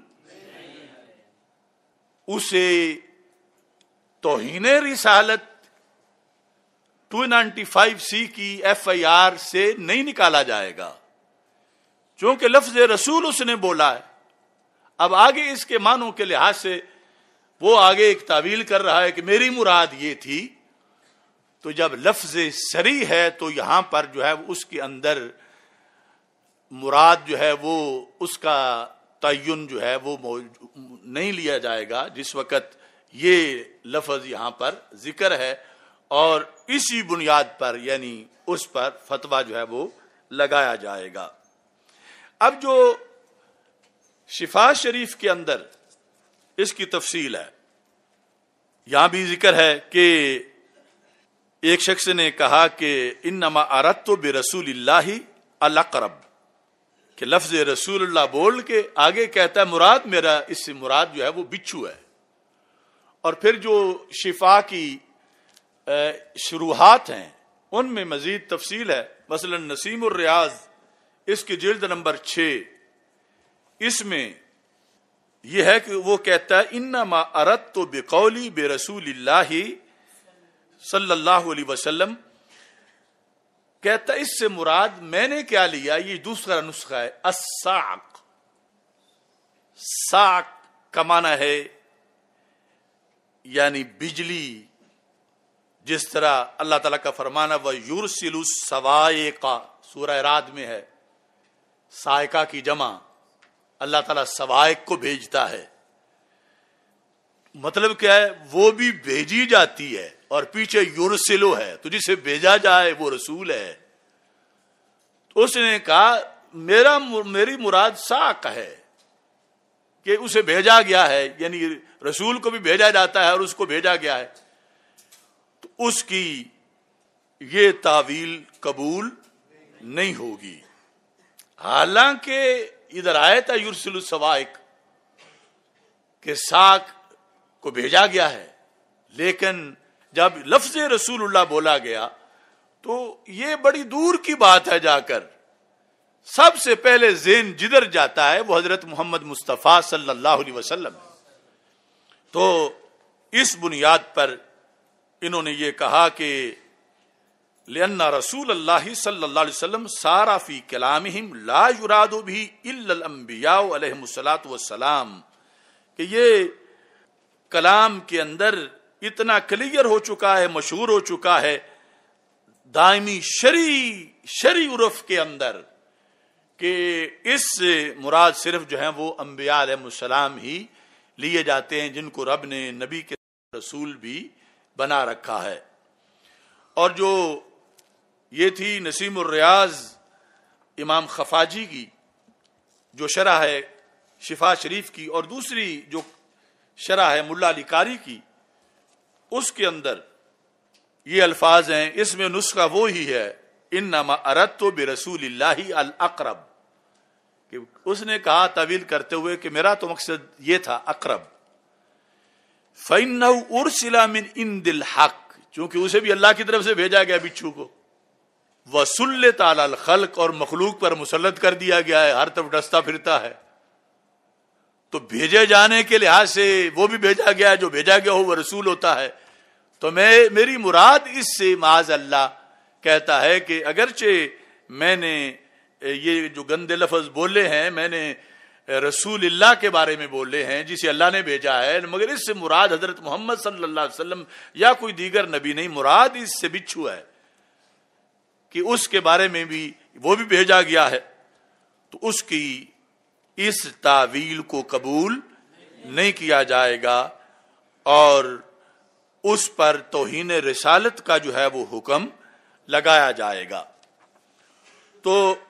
اسے توہین رسالت 295C کی FIR سے نہیں نکالا جائے گا، چونکہ لفظ رسول اس نے بولا ہے. اب آگے اس کے معنوں کے لحاظ سے وہ آگے ایک تعویل کر رہا ہے کہ میری مراد یہ تھی. تو جب لفظ صریح ہے تو یہاں پر جو ہے اس کے اندر مراد جو ہے وہ اس کا تعین جو ہے وہ نہیں لیا جائے گا جس وقت یہ لفظ یہاں پر ذکر ہے، اور اسی بنیاد پر یعنی اس پر فتویٰ جو ہے وہ لگایا جائے گا۔ اب جو شفا شریف کے اندر اس کی تفصیل ہے، یہاں بھی ذکر ہے کہ ایک شخص نے کہا کہ انما اردت برسول اللہ الاقرب، کہ لفظ رسول اللہ بول کے آگے کہتا ہے مراد میرا اس سے مراد جو ہے وہ بچھو ہے۔ اور پھر جو شفا کی شروحات ہیں ان میں مزید تفصیل ہے، مثلا نسیم الریاض اس کی جلد نمبر 6، اس میں یہ ہے کہ وہ کہتا ہے انما اردت بقولی برسول اللہ صلی اللہ علیہ وسلم، کہتا ہے اس سے مراد میں نے کیا لیا، یہ دوسرا نسخہ ہے، الصاعق۔ صاعق کا معنی ہے یعنی بجلی، جس طرح اللہ تعالیٰ کا فرمانا وَيُرْسِلُ الصَّوَائِقَ سورہ رعد میں ہے، صاعقہ کی جمع، اللہ تعالیٰ صواعق کو بھیجتا ہے۔ مطلب کیا ہے، وہ بھی بھیجی جاتی ہے اور پیچھے یرسلو ہے، تو جسے بھیجا جائے وہ رسول ہے۔ تو اس نے کہا میری مراد صاعق ہے کہ اسے بھیجا گیا ہے، یعنی رسول کو بھی بھیجا جاتا ہے اور اس کو بھیجا گیا ہے، تو اس کی یہ تعویل قبول نہیں ہوگی۔ حالانکہ ادھر آیا تھا یرسل الصواعق کہ صاعق کو بھیجا گیا ہے، لیکن جب لفظ رسول اللہ بولا گیا تو یہ بڑی دور کی بات ہے، جا کر سب سے پہلے ذہن جدھر جاتا ہے وہ حضرت محمد مصطفیٰ صلی اللہ علیہ وسلم۔ تو اس بنیاد پر انہوں نے یہ کہا کہ لأن رسول اللہ صلی اللہ علیہ وسلم سارا فی کلامہم لا یراد بھی الا الانبیاء علیہم الصلاۃ والسلام، کہ یہ کلام کے اندر اتنا کلیئر ہو چکا ہے، مشہور ہو چکا ہے دائمی شرعی عرف کے اندر کہ اس سے مراد صرف جو ہیں وہ انبیاء علیہ السلام ہی لیے جاتے ہیں، جن کو رب نے نبی کے رسول بھی بنا رکھا ہے۔ اور جو یہ تھی نسیم الریاض امام خفاجی کی جو شرح ہے شفا شریف کی، اور دوسری جو شرح ہے ملا علی قاری کی، اس کے اندر یہ الفاظ ہیں، اس میں نسخہ وہی ہے انما اردت برسول اللہ الاقرب، کہ اس نے کہا تعویل کرتے ہوئے کہ میرا تو مقصد یہ تھا اقرب، فإنه ارسل من عند الحق، چونکہ اسے بھی اللہ کی طرف سے بھیجا گیا بچھو کو، وسلط علی الخلق، اور مخلوق پر مسلط کر دیا گیا ہے، ہر طرف ڈستا پھرتا ہے، تو بھیجے جانے کے لحاظ سے وہ بھی بھیجا گیا ہے، جو بھیجا گیا ہو وہ رسول ہوتا ہے۔ تو میری مراد اس سے معاذ اللہ کہتا ہے کہ اگرچہ میں نے یہ جو گندے لفظ بولے ہیں میں نے رسول اللہ کے بارے میں بولے ہیں جسے اللہ نے بھیجا ہے، مگر اس سے مراد حضرت محمد صلی اللہ علیہ وسلم یا کوئی دیگر نبی نہیں، مراد اس سے بچھو ہے کہ اس کے بارے میں بھی وہ بھی بھیجا گیا ہے، تو اس کی اس تعویل کو قبول نہیں کیا جائے گا، اور اس پر توہین رسالت کا جو ہے وہ حکم لگایا جائے گا۔ تو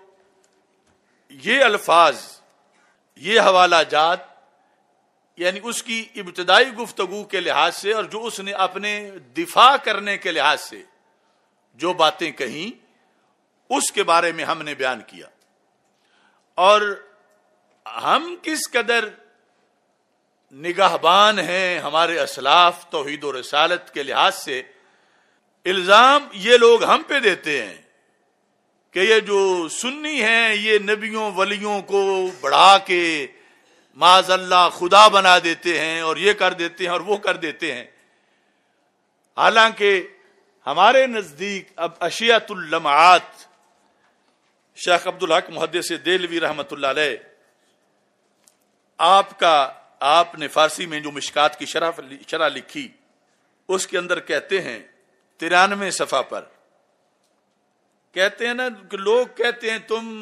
یہ الفاظ، یہ حوالہ جات، یعنی اس کی ابتدائی گفتگو کے لحاظ سے اور جو اس نے اپنے دفاع کرنے کے لحاظ سے جو باتیں کہیں اس کے بارے میں ہم نے بیان کیا، اور ہم کس قدر نگہبان ہیں ہمارے اسلاف توحید و رسالت کے لحاظ سے۔ الزام یہ لوگ ہم پہ دیتے ہیں کہ یہ جو سنی ہیں یہ نبیوں ولیوں کو بڑھا کے معاذ اللہ خدا بنا دیتے ہیں اور یہ کر دیتے ہیں اور وہ کر دیتے ہیں، حالانکہ ہمارے نزدیک اب اشیاۃ اللمعات شیخ عبدالحق محدث دہلوی رحمۃ اللہ علیہ آپ نے فارسی میں جو مشکات کی شرح لکھی اس کے اندر کہتے ہیں 93 صفحہ پر کہتے ہیں نا کہ لوگ کہتے ہیں تم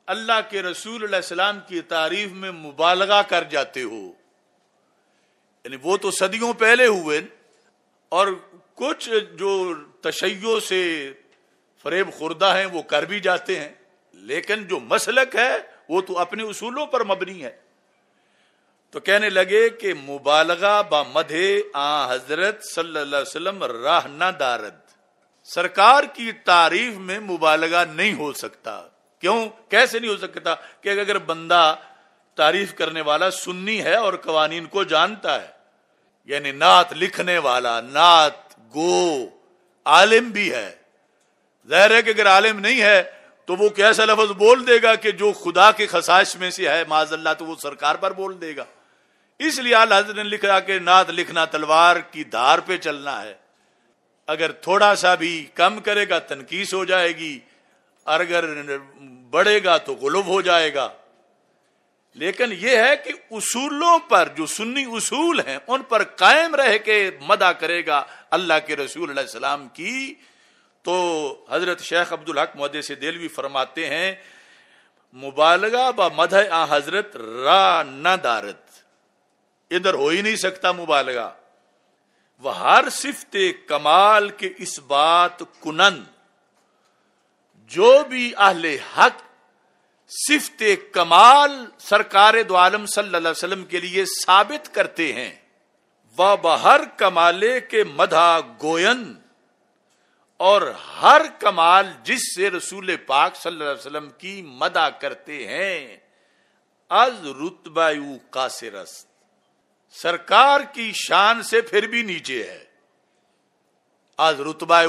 اللہ کے رسول علیہ السلام کی تعریف میں مبالغہ کر جاتے ہو. یعنی وہ تو صدیوں پہلے ہوئے اور کچھ جو تشیع سے فریب خوردہ ہیں وہ کر بھی جاتے ہیں، لیکن جو مسلک ہے وہ تو اپنے اصولوں پر مبنی ہے. تو کہنے لگے کہ مبالغہ با مدح آن حضرت صلی اللہ علیہ وسلم راہ نہ دارد، سرکار کی تعریف میں مبالغہ نہیں ہو سکتا. کیوں؟ کیسے نہیں ہو سکتا؟ کہ اگر بندہ تعریف کرنے والا سنی ہے اور قوانین کو جانتا ہے، یعنی نعت لکھنے والا، نعت گو، عالم بھی ہے، ظاہر ہے کہ اگر عالم نہیں ہے تو وہ کیسا لفظ بول دے گا کہ جو خدا کے خصائص میں سے ہے معاذ اللہ، تو وہ سرکار پر بول دے گا. اس لیے اعلیٰ حضرت نے لکھا کہ نعت لکھنا تلوار کی دھار پہ چلنا ہے، اگر تھوڑا سا بھی کم کرے گا تنقیص ہو جائے گی، اور اگر بڑھے گا تو غلب ہو جائے گا. لیکن یہ ہے کہ اصولوں پر، جو سنی اصول ہیں ان پر قائم رہ کے مدح کرے گا اللہ کے رسول علیہ السلام کی. تو حضرت شیخ عبدالحق محدث دہلوی فرماتے ہیں مبالغہ با مدح آن حضرت را نہ دارت، ادھر ہو ہی نہیں سکتا مبالغہ. وہ ہر صفت کمال کے اس بات کنن، جو بھی اہل حق صفت کمال سرکار دو عالم صلی اللہ علیہ وسلم کے لیے ثابت کرتے ہیں، وہ بہر کمالے کے مدح گوین، اور ہر کمال جس سے رسول پاک صلی اللہ علیہ وسلم کی مدح کرتے ہیں، از رتبہ قاصرست، سرکار کی شان سے پھر بھی نیچے ہے. از رتبہ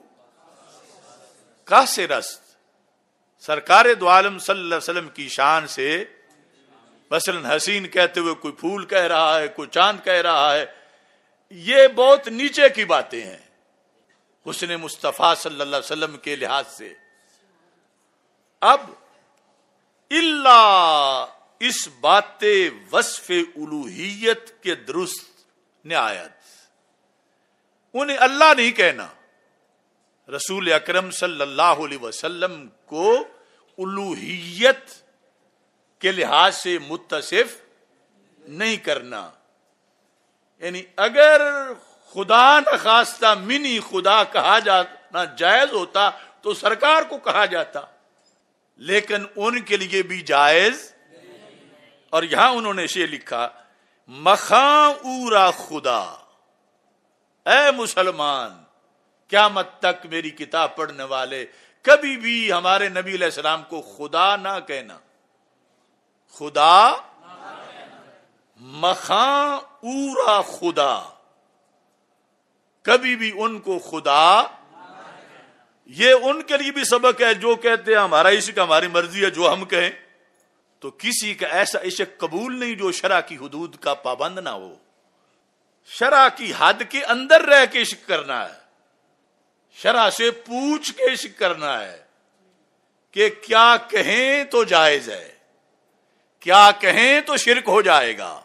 قاصرست، سرکار دو عالم صلی اللہ علیہ وسلم کی شان سے مثلا حسین کہتے ہوئے کوئی پھول کہہ رہا ہے، کوئی چاند کہہ رہا ہے، یہ بہت نیچے کی باتیں ہیں حسن مصطفیٰ صلی اللہ علیہ وسلم کے لحاظ سے. اب اللہ اس بات وصف الوہیت کے درست نہایت، انہیں اللہ نہیں کہنا، رسول اکرم صلی اللہ علیہ وسلم کو الوہیت کے لحاظ سے متصف نہیں کرنا. یعنی اگر خدا نخواستہ منی خدا کہا جانا جائز ہوتا تو سرکار کو کہا جاتا، لیکن ان کے لیے بھی جائز. اور یہاں انہوں نے یہ لکھا مخاں اورا خدا، اے مسلمان قیامت تک میری کتاب پڑھنے والے کبھی بھی ہمارے نبی علیہ السلام کو خدا نہ کہنا. خدا مخاں اورا خدا، کبھی بھی ان کو خدا. یہ ان کے لیے بھی سبق ہے جو کہتے ہیں ہمارا عشق ہماری مرضی ہے جو ہم کہیں. تو کسی کا ایسا عشق قبول نہیں جو شرع کی حدود کا پابند نہ ہو. شرع کی حد کے اندر رہ کے عشق کرنا ہے، شرع سے پوچھ کے عشق کرنا ہے کہ کیا کہیں تو جائز ہے، کیا کہیں تو شرک ہو جائے گا.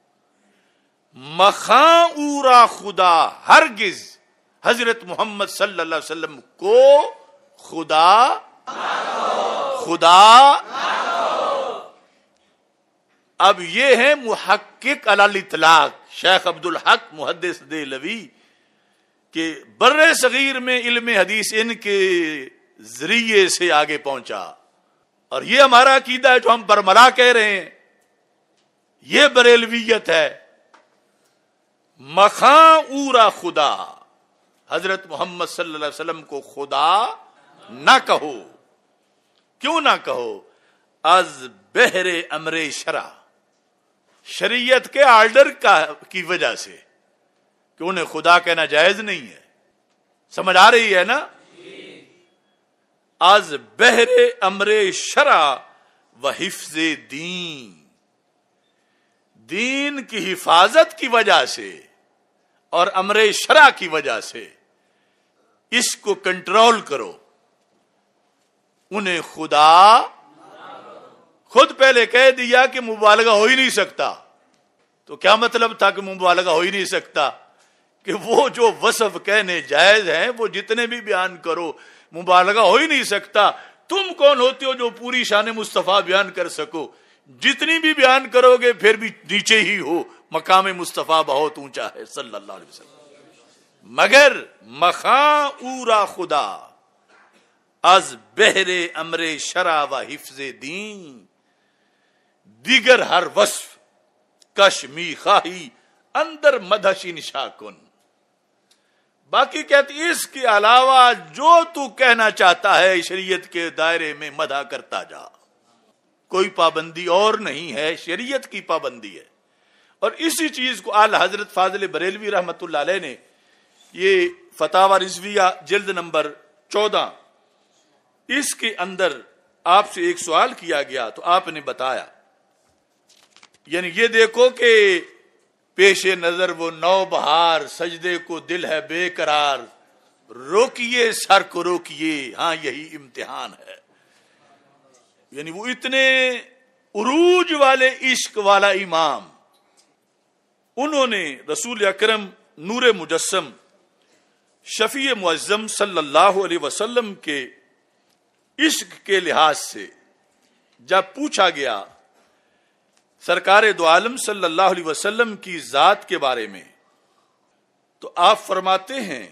مخاں اورا خدا، ہرگز حضرت محمد صلی اللہ علیہ وسلم کو خدا اب یہ ہے محقق علی الاطلاق شیخ عبدالحق محدث دہلوی کہ بر صغیر میں علم حدیث ان کے ذریعے سے آگے پہنچا. اور یہ ہمارا عقیدہ ہے جو ہم برملا کہہ رہے ہیں، یہ بریلویت ہے. مخاں اورا خدا، حضرت محمد صلی اللہ علیہ وسلم کو خدا نہ کہو. کیوں نہ کہو؟ از بہر امر شرع، شریعت کے آرڈر کی وجہ سے، کہ انہیں خدا کہنا جائز نہیں ہے. سمجھ آ رہی ہے نا؟ از بہر امر شرع و حفظ دین، دین کی حفاظت کی وجہ سے اور امر شرع کی وجہ سے اس کو کنٹرول کرو. انہیں خدا خود پہلے کہہ دیا کہ مبالغہ ہو ہی نہیں سکتا. تو کیا مطلب تھا کہ مبالغہ ہو ہی نہیں سکتا؟ کہ وہ جو وصف کہنے جائز ہیں وہ جتنے بھی بیان کرو مبالغہ ہو ہی نہیں سکتا. تم کون ہوتے ہو جو پوری شان مصطفیٰ بیان کر سکو؟ جتنی بھی بیان کرو گے پھر بھی نیچے ہی ہو، مقام مصطفیٰ بہت اونچا ہے صلی اللہ علیہ وسلم۔ مگر مخاں اورا خدا از بہر امر شرع و حفظ دین، دیگر ہر وصف کش می خواہی اندر مدحشی نشا کن۔ باقی کہتی اس کے علاوہ جو تو کہنا چاہتا ہے شریعت کے دائرے میں مدح کرتا جا، کوئی پابندی اور نہیں ہے، شریعت کی پابندی ہے۔ اور اسی چیز کو اعلی حضرت فاضل بریلوی رحمت اللہ علیہ نے یہ فتاوی رضویہ جلد نمبر 14 اس کے اندر آپ سے ایک سوال کیا گیا تو آپ نے بتایا، یعنی یہ دیکھو کہ پیش نظر وہ نو بہار، سجدے کو دل ہے بے قرار، روکیے سر کو روکیے، ہاں یہی امتحان ہے۔ یعنی وہ اتنے عروج والے عشق والا امام، انہوں نے رسول اکرم نور مجسم شفیع معظم صلی اللہ علیہ وسلم کے عشق کے لحاظ سے جب پوچھا گیا سرکار دو عالم صلی اللہ علیہ وسلم کی ذات کے بارے میں، تو آپ فرماتے ہیں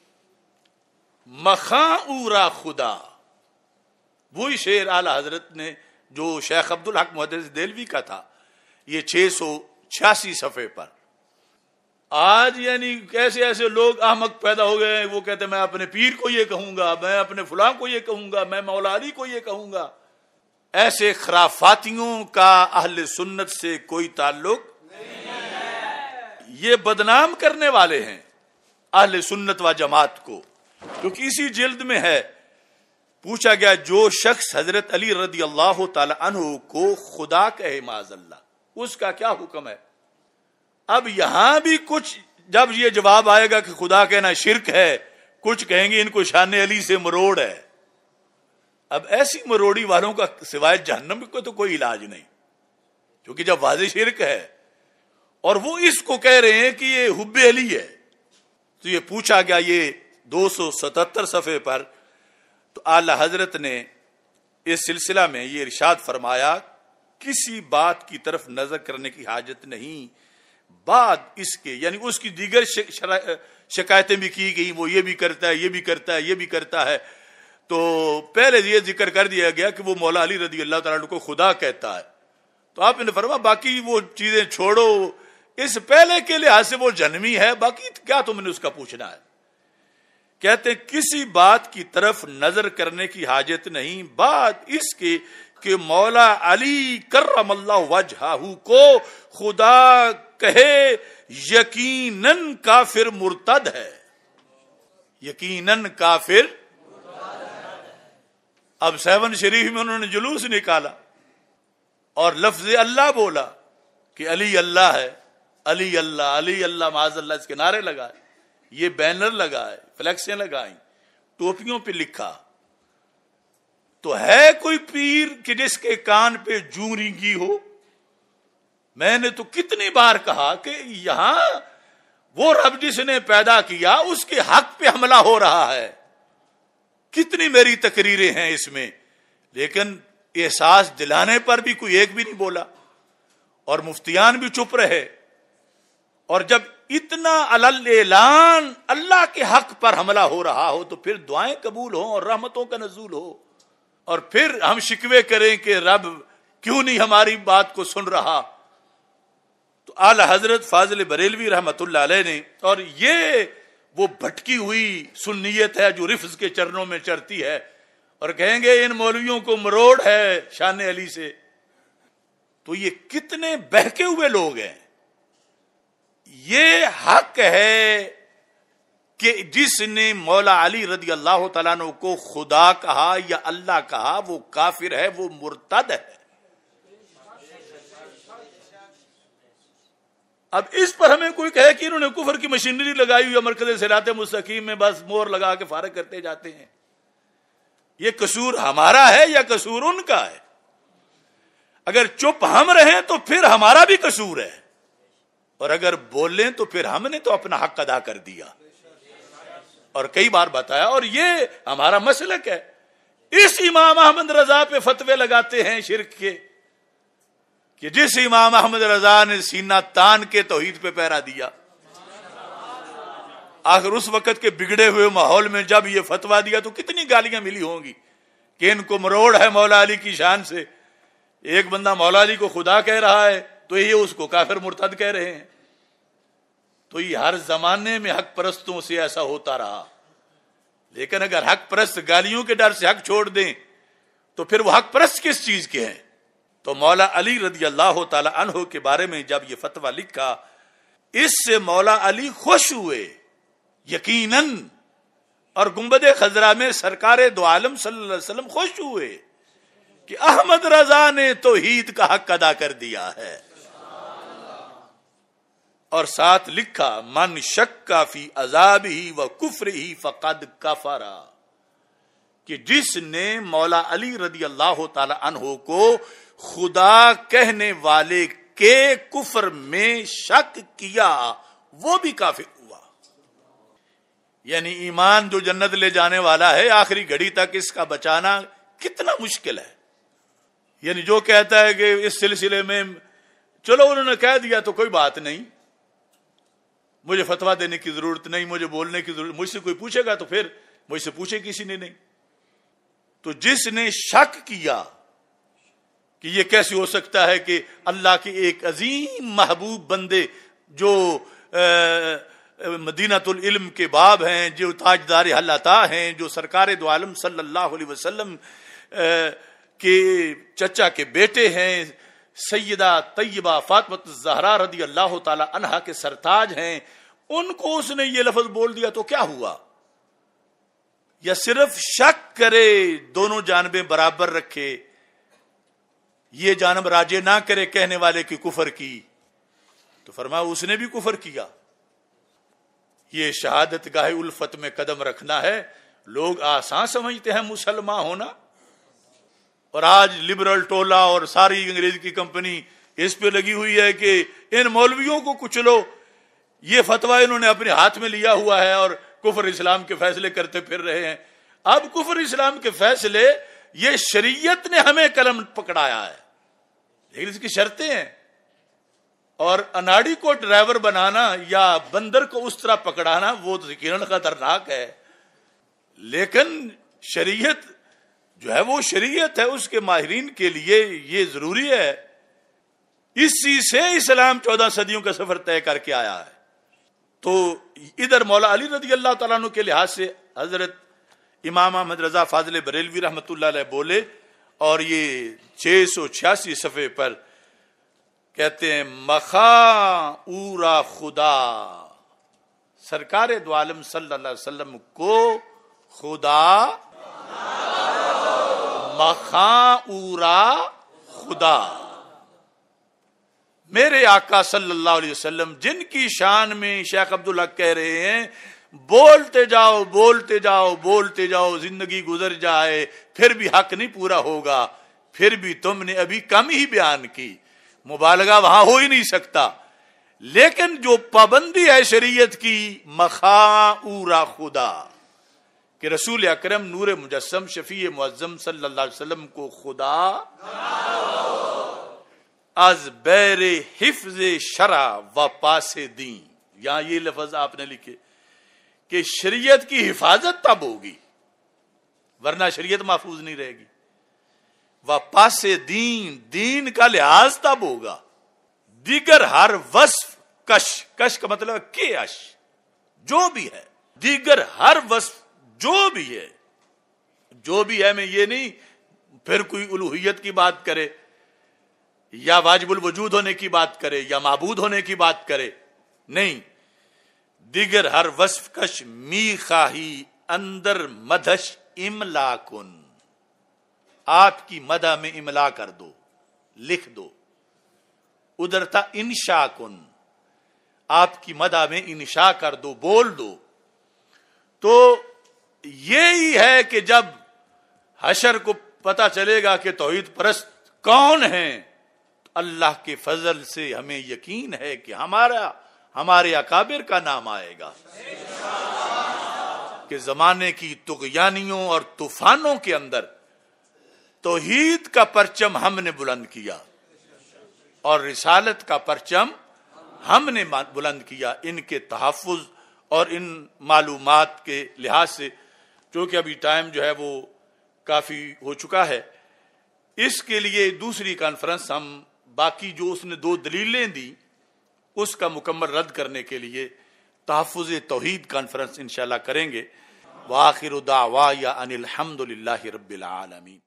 مخاں اورا خدا، وہی شعر اعلی حضرت نے جو شیخ عبدالحق محدث دہلوی کا تھا، یہ 686 صفحے پر۔ آج یعنی کیسے ایسے لوگ احمق پیدا ہو گئے ہیں، وہ کہتے ہیں میں اپنے پیر کو یہ کہوں گا، میں اپنے فلاں کو یہ کہوں گا، میں مولا علی کو یہ کہوں گا۔ ایسے خرافاتیوں کا اہل سنت سے کوئی تعلق نہیں ہے، یہ بدنام کرنے والے ہیں اہل سنت و جماعت کو، کیونکہ اسی جلد میں ہے پوچھا گیا جو شخص حضرت علی رضی اللہ تعالی عنہ کو خدا کہے معاذ اللہ، اس کا کیا حکم ہے؟ اب یہاں بھی کچھ جب یہ جواب آئے گا کہ خدا کہنا شرک ہے، کچھ کہیں گے ان کو شان علی سے مروڑ ہے۔ اب ایسی مروڑی والوں کا سوائے جہنم کو تو کوئی علاج نہیں، کیونکہ جب واضح شرک ہے اور وہ اس کو کہہ رہے ہیں کہ یہ حب علی ہے، تو یہ پوچھا گیا یہ 277 صفحے پر، تو اعلی حضرت نے اس سلسلہ میں یہ ارشاد فرمایا کسی بات کی طرف نظر کرنے کی حاجت نہیں بعد اس کے، یعنی اس کی دیگر شکایتیں بھی کی گئی، وہ یہ بھی کرتا ہے، یہ بھی کرتا ہے، یہ بھی کرتا ہے، تو پہلے یہ ذکر کر دیا گیا کہ وہ مولا علی رضی اللہ تعالیٰ عنہ کو خدا کہتا ہے، تو آپ نے فرمایا باقی وہ چیزیں چھوڑو، اس پہلے کے لحاظ سے وہ جنمی ہے، باقی کیا تم نے اس کا پوچھنا ہے۔ کہتے کسی بات کی طرف نظر کرنے کی حاجت نہیں بعد اس کے کہ مولا علی کرم اللہ وجہہ کو خدا کہے یقیناً کافر مرتد ہے، یقیناً کافر۔ اب 7 شریف میں انہوں نے جلوس نکالا اور لفظ اللہ بولا کہ علی اللہ ہے، علی اللہ، علی اللہ معاذ اللہ، اس کے نعرے لگائے، یہ بینر لگائے، فلیکسیں لگائیں، ٹوپیوں پہ لکھا۔ تو ہے کوئی پیر کہ جس کے کان پہ جوں رینگی ہو؟ میں نے تو کتنی بار کہا کہ یہاں وہ رب جس نے پیدا کیا اس کے حق پہ حملہ ہو رہا ہے، کتنی میری تقریریں ہیں اس میں، لیکن احساس دلانے پر بھی کوئی ایک بھی نہیں بولا، اور مفتیان بھی چپ رہے۔ اور جب اتنا اعلان اللہ کے حق پر حملہ ہو رہا ہو تو پھر دعائیں قبول ہوں اور رحمتوں کا نزول ہو، اور پھر ہم شکوے کریں کہ رب کیوں نہیں ہماری بات کو سن رہا۔ تو اعلی حضرت فاضل بریلوی رحمت اللہ علیہ نے، اور یہ وہ بھٹکی ہوئی سنیت ہے جو رفض کے چرنوں میں چرتی ہے، اور کہیں گے ان مولویوں کو مروڑ ہے شان علی سے، تو یہ کتنے بہکے ہوئے لوگ ہیں۔ یہ حق ہے کہ جس نے مولا علی رضی اللہ تعالیٰ عنہ کو خدا کہا یا اللہ کہا وہ کافر ہے، وہ مرتد ہے۔ اب اس پر ہمیں کوئی کہے کہ انہوں نے کفر کی مشینری لگائی ہوئی مرکز صراط مستقیم میں بس مور لگا کے فارغ کرتے جاتے ہیں، یہ قصور ہمارا ہے یا قصور ان کا ہے؟ اگر چپ ہم رہیں تو پھر ہمارا بھی قصور ہے، اور اگر بولیں تو پھر ہم نے تو اپنا حق ادا کر دیا، اور کئی بار بتایا، اور یہ ہمارا مسلک ہے اس امام احمد رضا پہ فتوے لگاتے ہیں شرک کے کہ جس امام احمد رضا نے سینہ تان کے توحید پہ پہرا دیا. آخر اس وقت کے بگڑے ہوئے ماحول میں جب یہ فتویٰ دیا تو کتنی گالیاں ملی ہوں گی کہ ان کو مروڑ ہے مولا علی کی شان سے. ایک بندہ مولا علی کو خدا کہہ رہا ہے تو یہ اس کو کافر مرتد کہہ رہے ہیں. تو یہ ہر زمانے میں حق پرستوں سے ایسا ہوتا رہا. لیکن اگر حق پرست گالیوں کے ڈر سے حق چھوڑ دیں تو پھر وہ حق پرست کس چیز کے ہیں؟ تو مولا علی رضی اللہ تعالی عنہ کے بارے میں جب یہ فتویٰ لکھا, اس سے مولا علی خوش ہوئے یقیناً, اور گنبد خضرا میں سرکار دو عالم صلی اللہ علیہ وسلم خوش ہوئے کہ احمد رضا نے توحید کا حق ادا کر دیا ہے. اور ساتھ لکھا من شک فی عذابہ و کفرہ فقد کفر, کہ جس نے مولا علی رضی اللہ تعالی عنہ کو خدا کہنے والے کے کفر میں شک کیا وہ بھی کافر ہوا. یعنی ایمان جو جنت لے جانے والا ہے آخری گھڑی تک اس کا بچانا کتنا مشکل ہے. یعنی جو کہتا ہے کہ اس سلسلے میں چلو انہوں نے کہہ دیا تو کوئی بات نہیں, مجھے فتویٰ دینے کی ضرورت نہیں, مجھے بولنے کی ضرورت, مجھ سے کوئی پوچھے گا تو پھر مجھ سے پوچھے کسی نے نہیں. تو جس نے شک کیا کہ یہ کیسے ہو سکتا ہے کہ اللہ کے ایک عظیم محبوب بندے جو مدینۃ العلم کے باب ہیں, جو تاجدار حل عطا ہیں, جو سرکار دو عالم صلی اللہ علیہ وسلم کے چچا کے بیٹے ہیں, سیدہ طیبہ فاطمہ الزہرا رضی اللہ تعالی عنہا کے سرتاج ہیں, ان کو اس نے یہ لفظ بول دیا تو کیا ہوا؟ یا صرف شک کرے, دونوں جانبیں برابر رکھے, یہ جانب راجے نہ کرے کہنے والے کی کفر کی, تو فرمایا اس نے بھی کفر کیا. یہ شہادت گاہ الفت میں قدم رکھنا ہے. لوگ آسان سمجھتے ہیں مسلمان ہونا, اور آج لبرل ٹولہ اور ساری انگریز کی کمپنی اس پہ لگی ہوئی ہے کہ ان مولویوں کو کچلو. یہ فتویٰ انہوں نے اپنے ہاتھ میں لیا ہوا ہے اور کفر اسلام کے فیصلے کرتے پھر رہے ہیں. اب کفر اسلام کے فیصلے یہ شریعت نے ہمیں قلم پکڑایا ہے, لیکن اس کی شرطیں ہیں. اور اناڑی کو ڈرائیور بنانا یا بندر کو اس طرح پکڑانا وہ تو یقیناً خطرناک ہے, لیکن شریعت جو ہے وہ شریعت ہے, اس کے ماہرین کے لیے یہ ضروری ہے. اسی سے اسلام 14 صدیوں کا سفر طے کر کے آیا ہے. تو ادھر مولا علی رضی اللہ تعالیٰ عنہ کے لحاظ سے حضرت امام احمد رضا فاضل بریلوی رحمۃ اللہ علیہ بولے, اور یہ 686 صفحے پر کہتے ہیں مخا اورا خدا, سرکار دو عالم صلی اللہ علیہ وسلم کو خدا, مخا اورا خدا, میرے آقا صلی اللہ علیہ وسلم جن کی شان میں شیخ عبداللہ کہہ رہے ہیں بولتے جاؤ بولتے جاؤ بولتے جاؤ, زندگی گزر جائے پھر بھی حق نہیں پورا ہوگا, پھر بھی تم نے ابھی کم ہی بیان کی, مبالغہ وہاں ہو ہی نہیں سکتا. لیکن جو پابندی ہے شریعت کی مخا اورا خدا, کہ رسول اکرم نور مجسم شفیع معظم صلی اللہ علیہ وسلم کو خدا از بیر حفظ شرع و پاس دین, یہاں یہ لفظ آپ نے لکھے کہ شریعت کی حفاظت تب ہوگی ورنہ شریعت محفوظ نہیں رہے گی. و پاس دین, دین کا لحاظ تب ہوگا. دیگر ہر وصف کش, کش کا مطلب کہ اش جو بھی ہے, دیگر ہر وصف جو بھی ہے, جو بھی ہے میں یہ نہیں پھر کوئی الوہیت کی بات کرے یا واجب الوجود ہونے کی بات کرے یا معبود ہونے کی بات کرے, نہیں. دیگر ہر وصف کش می خواہی اندر مدھش املا کن, آپ کی مدح میں املا کر دو, لکھ دو. ادھر تھا انشا کن, آپ کی مدح میں انشا کر دو, بول دو. تو یہی ہے کہ جب حشر کو پتا چلے گا کہ توحید پرست کون ہیں, اللہ کے فضل سے ہمیں یقین ہے کہ ہمارے اکابر کا نام آئے گا کہ زمانے کی طغیانیوں اور طوفانوں کے اندر توحید کا پرچم ہم نے بلند کیا اور رسالت کا پرچم ہم نے بلند کیا، ان کے تحفظ اور ان معلومات کے لحاظ سے، چونکہ ابھی ٹائم جو ہے وہ کافی ہو چکا ہے، اس کے لیے دوسری کانفرنس ہم باقی جو اس نے 2 دلیلیں دی اس کا مکمل رد کرنے کے لیے تحفظ توحید کانفرنس انشاءاللہ کریں گے۔ وآخر دعوایا ان الحمد للہ رب العالمین۔